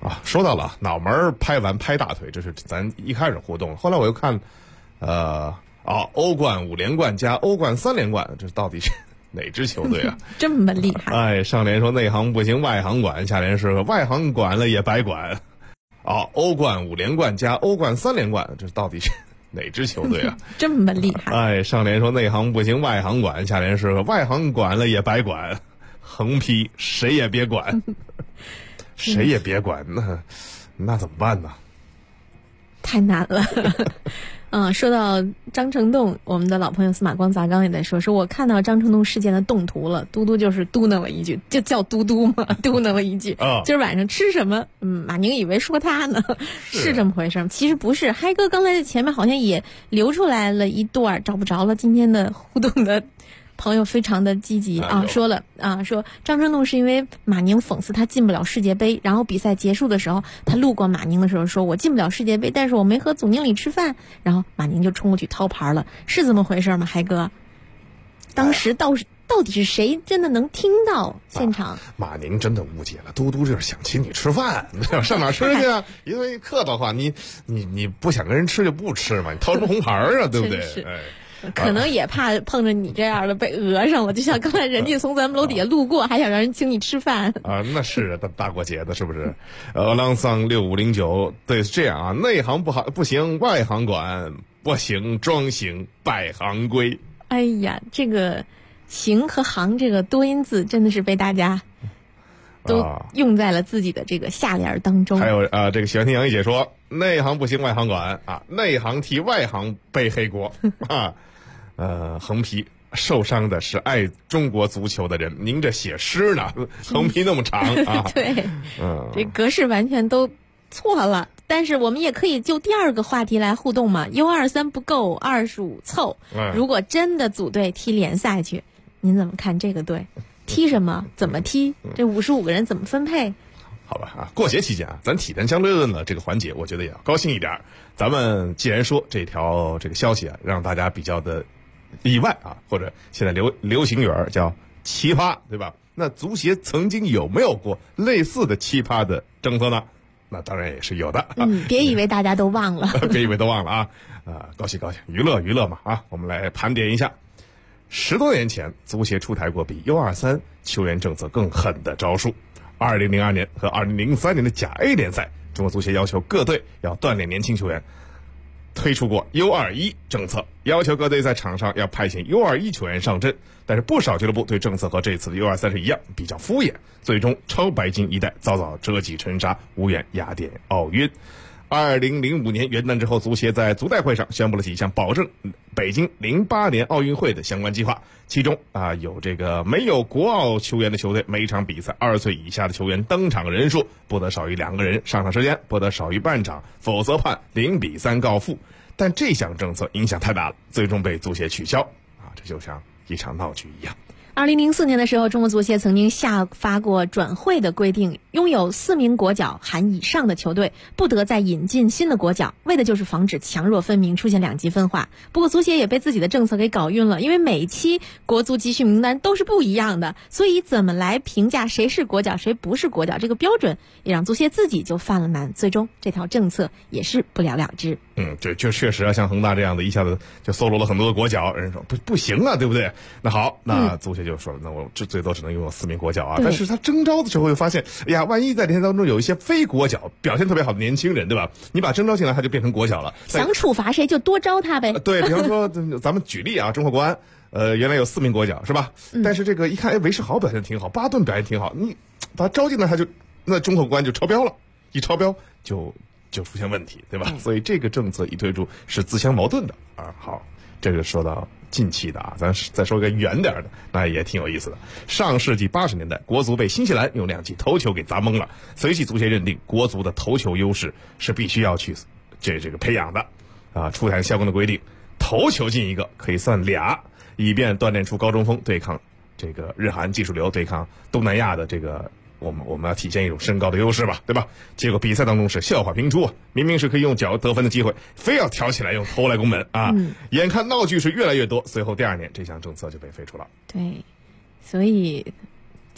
说到了脑门拍完拍大腿，这是咱一开始互动。后来我又看，欧冠5连冠加欧冠3连冠，这到底是哪支球队啊？ 这么厉害！ 上联说内行不行，外行管，下联是外行管了也白管。欧冠5连冠加欧冠3连冠，这到底是哪支球队啊？ 这么厉害！ 上联说内行不行，外行管，下联是外行管了也白管。横批谁也别管。谁也别管，那怎么办呢？ 太难了。说到张成栋，我们的老朋友司马光砸缸也在说我看到张成栋事件的动图了。嘟嘟就是嘟囔了一句，就叫嘟嘟嘛，嘟囔了一句。今儿晚上吃什么？马宁以为说他呢，是这么回事，其实不是。嗨哥刚才在前面好像也留出来了一段，找不着了。今天的互动的朋友非常的积极说了说张成栋是因为马宁讽刺他进不了世界杯，然后比赛结束的时候，他路过马宁的时候说：“我进不了世界杯，但是我没和总经理吃饭。”然后马宁就冲过去掏牌了，是这么回事吗？嗨哥，当时到底是谁真的能听到现场？ 马宁真的误解了，嘟嘟就是想请你吃饭，上哪吃去啊？因为客套话，你不想跟人吃就不吃嘛，你掏什么红牌啊，对不对？ 可能也怕碰着你这样的被讹上了，就像刚才人家从咱们楼底下路过，还想让人请你吃饭那是大过节的，是不是？浪桑6509对，是这样啊，内行不行，外行管，不行装行拜行规。 哎呀，这个行和行这个多音字真的是被大家都用在了自己的这个下联当中。 还有这个喜欢听杨一姐说，内行不行，外行管内行替外行背黑锅横批受伤的是爱中国足球的人，您这写诗呢，横批那么长对，这格式完全都错了。但是我们也可以就第二个话题来互动嘛，U23不够，25凑。如果真的组队踢联赛去，您怎么看这个队？踢什么？怎么踢？这55个人怎么分配？ 好吧过节期间咱体坛相对论的这个环节，我觉得也要高兴一点。咱们既然说这条这个消息让大家比较的意外或者现在流行语叫奇葩，对吧？那足协曾经有没有过类似的奇葩的政策呢？那当然也是有的。 别以为大家都忘了， 别以为都忘了高兴，娱乐嘛我们来盘点一下。10多年前，足协出台过比 U23 球员政策更狠的招数。2002年和2003年的甲 A 联赛，中国足协要求各队要锻炼年轻球员，推出过 U21 政策，要求各队在场上要派遣 U21 球员上阵。但是不少俱乐部对政策和这次的 U23 是一样，比较敷衍，最终超白金一代早早折戟沉沙，无缘雅典奥运。2005年元旦之后，足协在足代会上宣布了几项保证北京08年奥运会的相关计划，其中有这个没有国奥球员的球队，每场比赛2岁以下的球员登场人数不得少于2个人，上场时间不得少于半场，否则判0-3告负。但这项政策影响太大了，最终被足协取消这就像一场闹剧一样。 2004年的时候，中国足协曾经下发过转会的规定，拥有4名国脚含以上的球队不得再引进新的国脚，为的就是防止强弱分明，出现两极分化。不过足协也被自己的政策给搞晕了，因为每期国足集训名单都是不一样的，所以怎么来评价谁是国脚谁不是国脚，这个标准也让足协自己就犯了难，最终这条政策也是不了了之。 这就确实像恒大这样的一下子就搜罗了很多的国脚，人说不行对不对？那好，那足协就说了，那我最多只能拥有4名国脚但是他征召的时候又发现，哎呀，万一在联赛当中有一些非国脚表现特别好的年轻人，对吧？你把征召进来，他就变成国脚了。 想处罚谁就多招他呗。 对，比方说咱们举例中国国安，原来有4名国脚是吧？但是这个一看，韦世豪表现挺好，巴顿表现挺好，你把他招进来，那中国国安就超标了，一超标就出现问题，对吧？所以这个政策一推出是自相矛盾的好，这个说到近期的咱再说一个远点的，那也挺有意思的。上世纪80年代，国足被新西兰用2记头球给砸懵了，随即足协认定国足的头球优势是必须要去这个培养的出台相关的规定，头球进1个可以算2，以便锻炼出高中锋对抗这个日韩技术流，对抗东南亚的这个我们要体现一种身高的优势吧，对吧？结果比赛当中是笑话频出明明是可以用脚得分的机会，非要挑起来用头来攻门眼看闹剧是越来越多，随后第2年这项政策就被废除了。 对，所以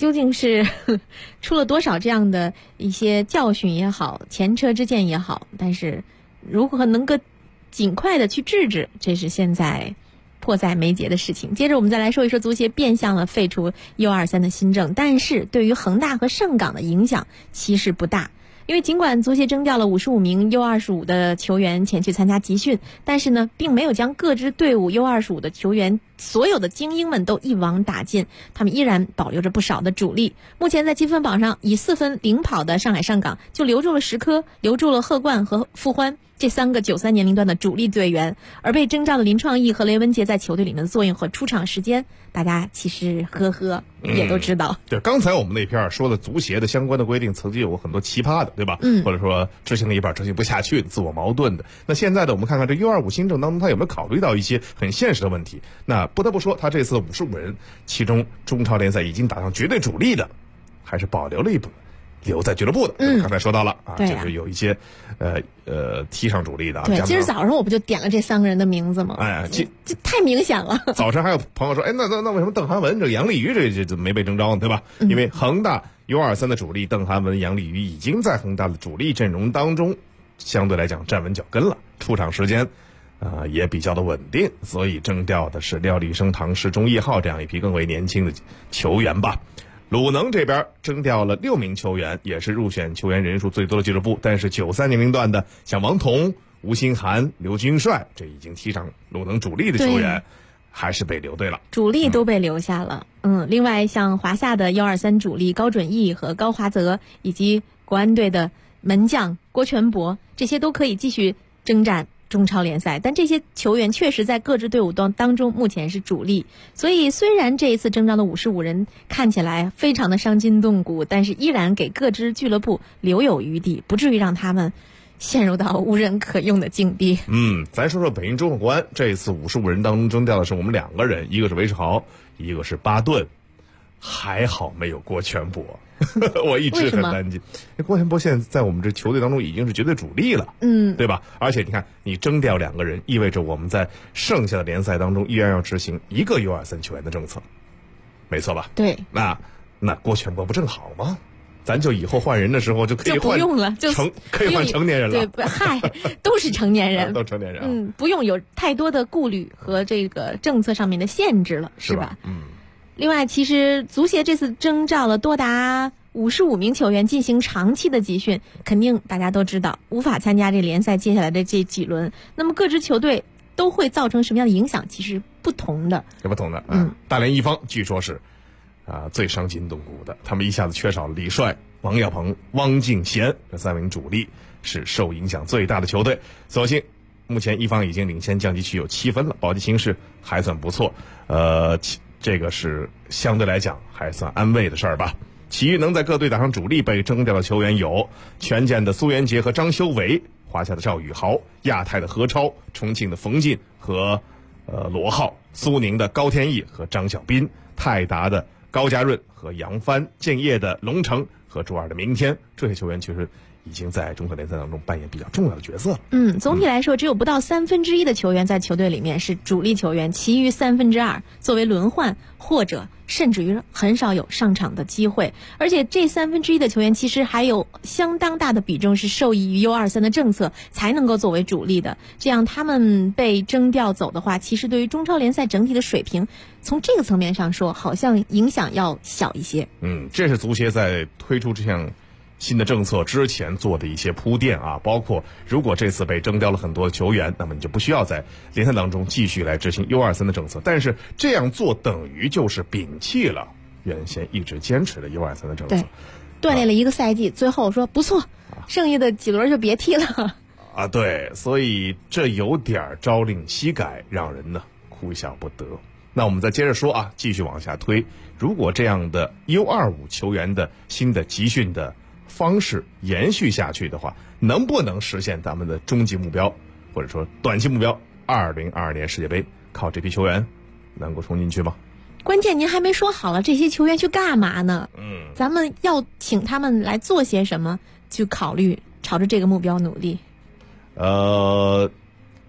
究竟是出了多少这样的一些教训也好，前车之鉴也好，但是如何能够尽快的去制止，这是现在迫在眉睫的事情。接着我们再来说一说足协变相了废除 U23 的新政，但是对于恒大和上港的影响其实不大。因为尽管足协征调了55名 U25 的球员前去参加集训，但是呢，并没有将各支队伍 U25 的球员所有的精英们都一网打尽，他们依然保留着不少的主力。目前在积分榜上以4分领跑的上海上港就留住了石科，留住了贺冠和傅欢这3个93年龄段的主力队员，而被征召的林创意和雷文杰在球队里面的作用和出场时间，大家其实也都知道。 对，刚才我们那篇说的足协的相关的规定，曾经有过很多奇葩的，对吧？或者说执行了一半执行不下去的，自我矛盾的。那现在呢，我们看看这 U25 新政当中，他有没有考虑到一些很现实的问题？那不得不说，他这次55人，其中中超联赛已经打上绝对主力的，还是保留了一部分留在俱乐部的。刚才说到了就是有一些踢上主力的。 对，今儿早上我不就点了这3个人的名字吗？这太明显了。 早晨还有朋友说，那为什么邓涵文、杨立瑜这没被征召呢？对吧？因为恒大 U23 的主力邓涵文、杨立瑜已经在恒大的主力阵容当中相对来讲站稳脚跟了，出场时间也比较的稳定，所以征调的是廖立生、唐诗、钟义浩这样一批更为年轻的球员吧。鲁能这边征调了6名球员，也是入选球员人数最多的俱乐部，但是93年龄段的像王彤、吴兴涵、刘军帅，这已经踢上鲁能主力的球员，还是被留队了， 主力都被留下了。另外像华夏的123主力高准翼和高华泽，以及国安队的门将郭全博，这些都可以继续征战中超联赛，但这些球员确实在各支队伍当中目前是主力，所以虽然这一次征召的55人看起来非常的伤筋动骨，但是依然给各支俱乐部留有余地，不至于让他们陷入到无人可用的境地。 咱说说北京中赫国安，这一次55人当中征调的是我们2个人，一个是韦世豪，一个是巴顿，还好没有郭全博。我一直很担心，郭全博现在在我们这球队当中已经是绝对主力了，对吧？而且你看，你征调2个人，意味着我们在剩下的联赛当中依然要执行一个 U23 球员的政策，没错吧？ 对。 那郭全博不正好吗？咱就以后换人的时候就可以换， 就不用了， 可以换成年人了。 对，都是成年人， 都成年人。 不用有太多的顾虑和这个政策上面的限制了，是吧？另外，其实足协这次征召了多达55名球员进行长期的集训，肯定大家都知道无法参加这联赛接下来的这几轮。那么各支球队都会造成什么样的影响？其实不同的。 大连一方据说是最伤筋动骨的，他们一下子缺少了李帅、王耀鹏、汪敬贤这3名主力，是受影响最大的球队。所幸目前一方已经领先降级区有7分了，保级形势还算不错。这个是相对来讲还算安慰的事儿吧。其余能在各队打上主力被征调的球员有权健的苏元杰和张修为，华夏的赵宇豪，亚太的何超，重庆的冯进和罗浩，苏宁的高天意和张小斌，泰达的高家润和杨帆，建业的龙城和卓尔的明天，这些球员其实已经在中超联赛当中扮演比较重要的角色了。 总体来说，只有不到1/3的球员在球队里面是主力球员，其余2/3作为轮换或者甚至于很少有上场的机会。而且这1/3的球员其实还有相当大的比重是受益于 U23 的政策才能够作为主力的。这样他们被征调走的话，其实对于中超联赛整体的水平，从这个层面上说，好像影响要小一些。 这是足协在推出这项新的政策之前做的一些铺垫包括如果这次被征调了很多球员，那么你就不需要在联赛当中继续来执行 U23 的政策，但是这样做等于就是摒弃了原先一直坚持的 U23 的政策。 对，锻炼了一个赛季，最后说不错，剩下的几轮就别踢了。 对，所以这有点朝令夕改，让人呢哭笑不得。那我们再接着说继续往下推，如果这样的 U25 球员的新的集训的方式延续下去的话，能不能实现咱们的终极目标，或者说短期目标2022年世界杯？靠这批球员能够冲进去吗？ 关键您还没说好了，这些球员去干嘛呢？咱们要请他们来做些什么，去考虑朝着这个目标努力。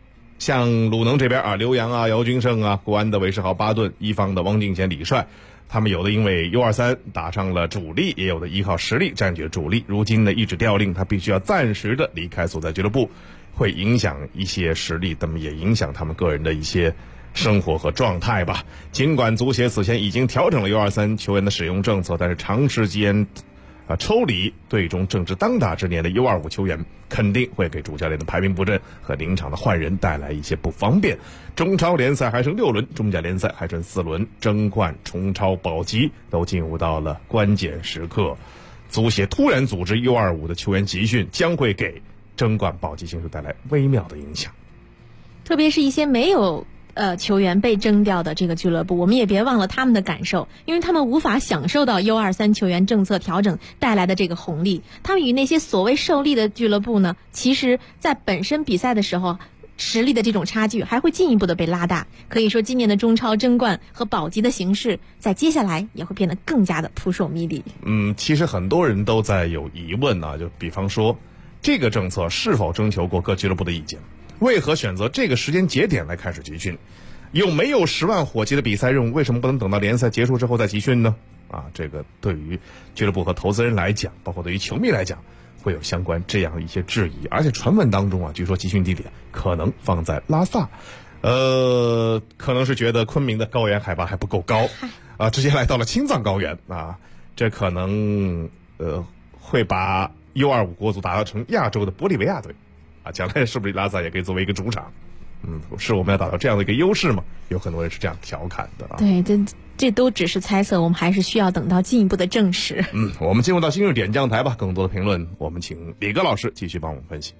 像鲁能这边刘洋姚军胜国安的韦世豪、巴顿，一方的汪敬贤、李帅， 他们有的因为 U23 打上了主力，也有的依靠实力占据了主力。如今呢，一纸调令，他必须要暂时的离开所在俱乐部，会影响一些实力，那么也影响他们个人的一些生活和状态吧。尽管足协此前已经调整了 U23 球员的使用政策，但是长时间抽离队中正值当打之年的 U25 球员，肯定会给主教练的排兵布阵和临场的换人带来一些不方便。中超联赛还剩6轮，中甲联赛还剩4轮，争冠、冲超、保级都进入到了关键时刻。足协突然组织 U25 的球员集训，将会给争冠保级形势带来微妙的影响。 特别是一些没有球员被征调的这个俱乐部，我们也别忘了他们的感受，因为他们无法享受到 U23 球员政策调整带来的这个红利。他们与那些所谓受利的俱乐部呢，其实在本身比赛的时候，实力的这种差距还会进一步的被拉大。可以说今年的中超争冠和保级的形势在接下来也会变得更加的扑朔迷离。 其实很多人都在有疑问啊，就比方说这个政策是否征求过各俱乐部的意见，为何选择这个时间节点来开始集训，有没有10万火急的比赛任务，为什么不能等到联赛结束之后再集训呢？这个对于俱乐部和投资人来讲，包括对于球迷来讲，会有相关这样一些质疑。而且传闻当中据说集训地点可能放在拉萨，可能是觉得昆明的高原海拔还不够高直接来到了青藏高原这可能会把 U25 国足打造成亚洲的玻利维亚队将来是不是拉萨也可以作为一个主场？是我们要打造这样的一个优势吗？有很多人是这样调侃的对，这都只是猜测，我们还是需要等到进一步的证实。 我们进入到今日点将台吧，更多的评论我们请李戈老师继续帮我们分析。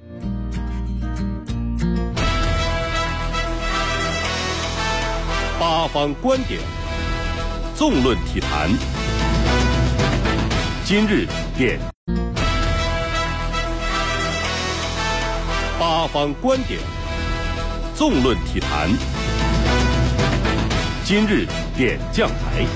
八方观点，纵论体坛，今日点。八方观点，纵论体坛，今日点将台。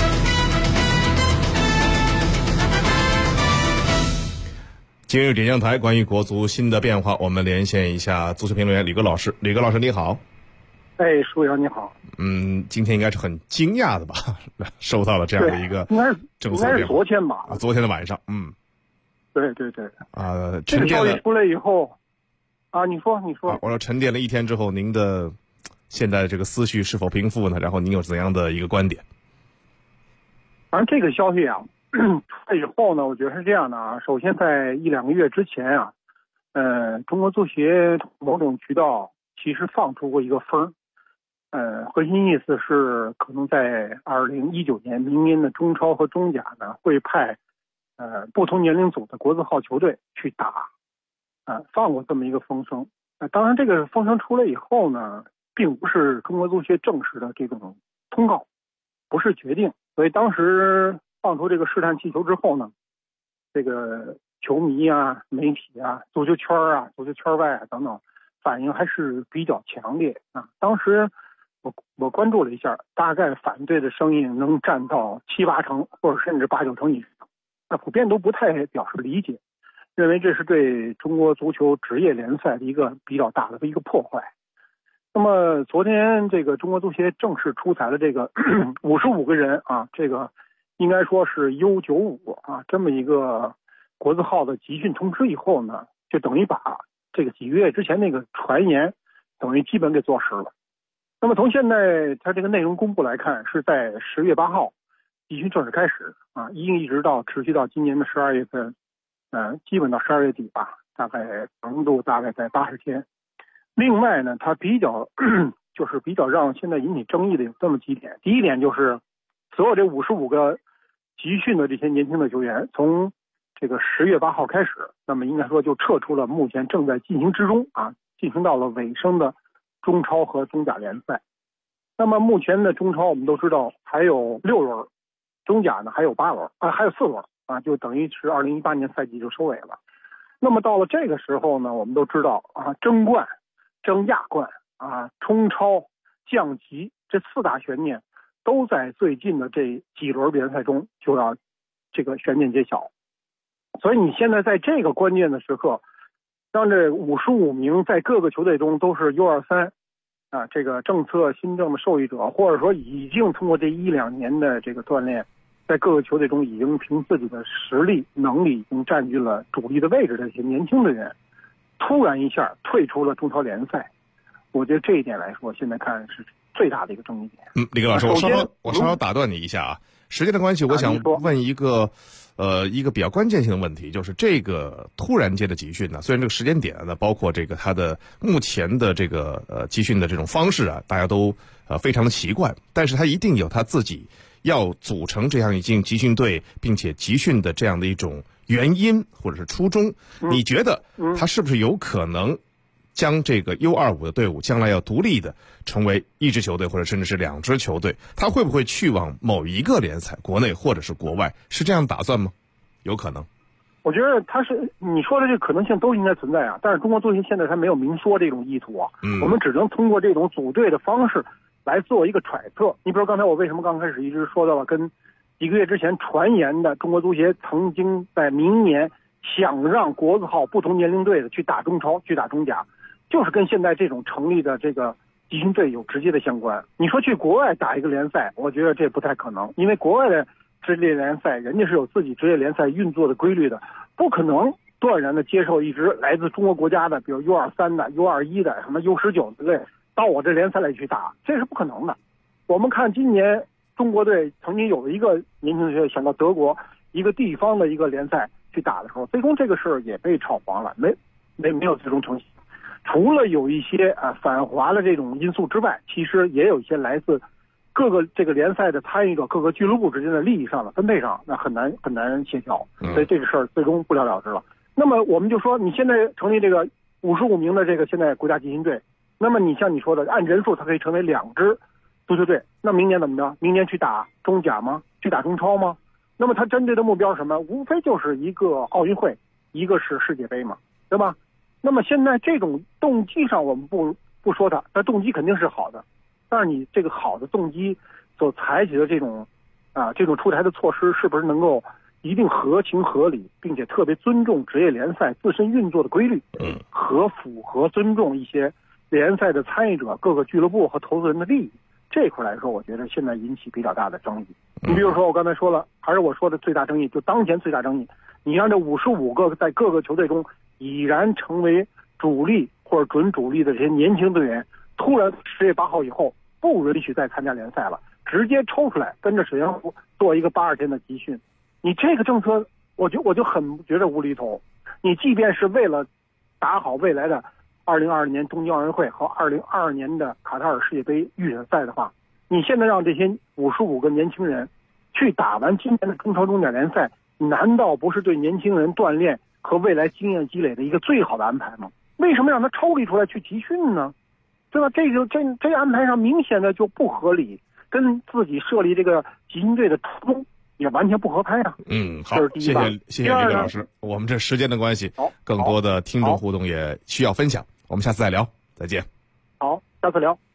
今日点将台，关于国足新的变化，我们连线一下足球评论员李戈老师。李戈老师你好。 舒阳你好。 今天应该是很惊讶的吧？收到了这样的一个政策变化， 应该是昨天吧？ 昨天的晚上。 对。这个消息出来以后。你说。 我说沉淀了一天之后，您的现在这个思绪是否平复呢？然后您有怎样的一个观点？ 反正这个消息出来以后呢，我觉得是这样的首先在1-2个月之前中国足协某种渠道其实放出过一个风核心意思是可能在2019年明年的中超和中甲呢会派不同年龄组的国字号球队去打。放过这么一个风声。当然这个风声出来以后呢，并不是中国足协正式的这种通告，不是决定。所以当时放出这个试探气球之后呢，这个球迷媒体足球圈足球圈外等等反应还是比较强烈当时我关注了一下，大概反对的声音能占到7-8成，或者甚至8-9成以上。普遍都不太表示理解，认为这是对中国足球职业联赛的一个比较大的一个破坏。那么昨天这个中国足协正式出台了这个55个人这个应该说是 U95 这么一个国字号的集训通知以后呢，就等于把这个几个月之前那个传言等于基本给坐实了。那么从现在它这个内容公布来看，是在10月8号集训正式开始一直到持续到今年的12月份基本到12月底吧，大概长度大概在80天。另外呢，它比较让现在引起争议的有这么几点。第一点就是所有这55个集训的这些年轻的球员，从这个10月8号开始，那么应该说就撤出了目前正在进行之中进行到了尾声的中超和中甲联赛。那么目前的中超我们都知道还有6轮，中甲呢还有8轮还有4轮就等于是2018年赛季就收尾了。那么到了这个时候呢，我们都知道争冠、争亚冠冲超、降级这4大悬念都在最近的这几轮联赛中就要这个悬念揭晓。所以你现在在这个关键的时刻，让这55名在各个球队中都是 U23 这个政策新政的受益者，或者说已经通过这1-2年的这个锻炼，在各个球队中已经凭自己的实力能力已经占据了主力的位置的这些年轻队员，突然一下退出了中超联赛，我觉得这一点来说，现在看是最大的一个争议点。 李根老师，我稍稍打断你一下啊，时间的关系，我想问一个比较关键性的问题，就是这个突然间的集训呢，虽然这个时间点呢，包括这个它的目前的这个集训的这种方式啊，大家都非常的习惯，但是它一定有它自己要组成这样一支集训队，并且集训的这样的一种原因或者是初衷。你觉得它是不是有可能将这个 U25 的队伍将来要独立的成为一支球队，或者甚至是2支球队？他会不会去往某一个联赛，国内或者是国外？是这样打算吗？有可能。 我觉得你说的这个可能性都应该存在啊，但是中国足协现在还没有明说这种意图啊。我们只能通过这种组队的方式来做一个揣测。你比如刚才我为什么刚开始一直说到了跟几个月之前传言的中国足协曾经在明年想让国字号不同年龄队的去打中超，去打中甲，就是跟现在这种成立的这个集训队有直接的相关。你说去国外打一个联赛，我觉得这不太可能，因为国外的职业联赛人家是有自己职业联赛运作的规律的，不可能断然的接受一支来自中国国家的，比如 U23 的 U21 的什么 U19 之类到我这联赛来去打，这是不可能的。我们看今年中国队曾经有一个年轻球队想到德国一个地方的一个联赛去打的时候，最终这个事儿也被炒黄了，没有最终成型。除了有一些反华的这种因素之外，其实也有一些来自各个这个联赛的参与者、各个俱乐部之间的利益上的分配上，那很难协调，所以这个事儿最终不了了之了。那么我们就说，你现在成立这个55名的这个现在国家集训队，那么你像你说的，按人数它可以成为2支足球队，那明年怎么着？明年去打中甲吗？去打中超吗？那么它针对的目标是什么？无非就是一个奥运会，一个是世界杯嘛，对吧？那么现在这种动机上我们不说它，但动机肯定是好的，但是你这个好的动机所采取的这种出台的措施是不是能够一定合情合理，并且特别尊重职业联赛自身运作的规律，和符合尊重一些联赛的参与者、各个俱乐部和投资人的利益，这一块来说，我觉得现在引起比较大的争议。你比如说我刚才说了，还是我说的最大争议，就当前最大争议，你让这55个在各个球队中已然成为主力或者准主力的这些年轻队员，突然10月8号以后不允许再参加联赛了，直接抽出来跟着沈阳做一个82天的集训，你这个政策我就很觉得无厘头。你即便是为了打好未来的2022年东京奥运会和2022年的卡塔尔世界杯预选赛的话，你现在让这些55个年轻人去打完今年的中超中甲联赛，难道不是对年轻人锻炼和未来经验积累的一个最好的安排吗？为什么让他抽离出来去集训呢？对吧？这安排上明显的就不合理，跟自己设立这个集训队的初衷也完全不合拍啊。 好，谢谢李根老师。我们这时间的关系，更多的听众互动也需要分享，我们下次再聊，再见。 好，下次聊。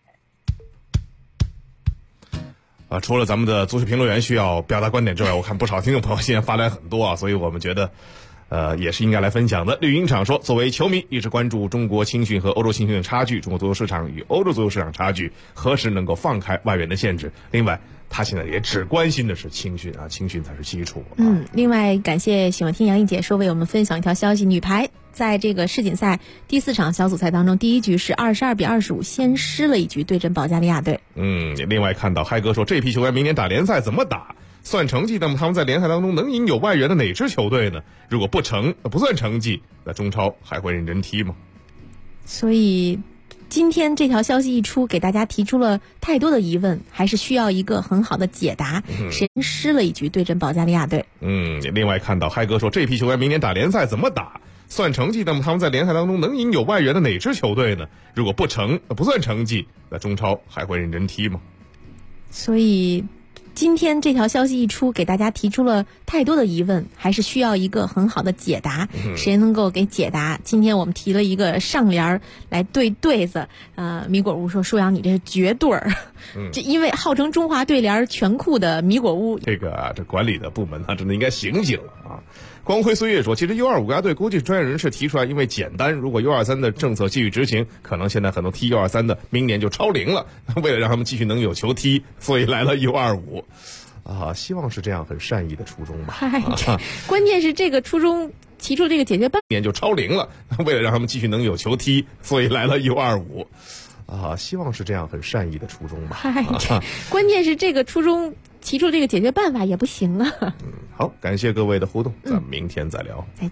除了咱们的足球评论员需要表达观点之外，我看不少听众朋友现在发来很多啊，所以我们觉得也是应该来分享的。绿茵场说，作为球迷一直关注中国青训和欧洲青训的差距，中国足球市场与欧洲足球市场差距何时能够放开外援的限制。另外他现在也只关心的是青训啊，青训才是基础。 另外感谢喜欢听杨毅解说为我们分享一条消息，女排在这个世锦赛第4场小组赛当中，第一局是22比25先失了一局，对阵保加利亚队。 另外看到嗨哥说，这批球员明年打联赛怎么打？算成绩，那么他们在联赛当中能赢有外援的哪支球队呢？如果不算成绩，那中超还会认真踢吗？ 所以今天这条消息一出，给大家提出了太多的疑问，还是需要一个很好的解答。谁失了一局对阵保加利亚队？ 另外看到嗨哥说，这批球员明年打联赛怎么打？算成绩，那么他们在联赛当中能赢有外援的哪支球队呢？如果不算成绩，那中超还会认真踢吗？ 所以今天这条消息一出，给大家提出了太多的疑问，还是需要一个很好的解答。谁能够给解答？今天我们提了一个上联来对对子。米果屋说，舒阳你这是绝对儿。这因为号称中华对联全库的米果屋， 这管理的部门真的应该醒醒了啊！ 啊。光辉岁月说，其实 U25 国家队估计专业人士提出来，因为简单，如果 U23 的政策继续执行，可能现在很多踢 U23 的明年就超龄了。为了让他们继续能有球踢，所以来了 U25。啊，希望是这样很善意的初衷吧。 关键是这个初衷提出这个解决办法， 年就超龄了。为了让他们继续能有球踢，所以来了 U25。啊，希望是这样很善意的初衷吧。 关键是这个初衷提出这个解决办法也不行啊。 好，感谢各位的互动，咱们明天再聊。 再见。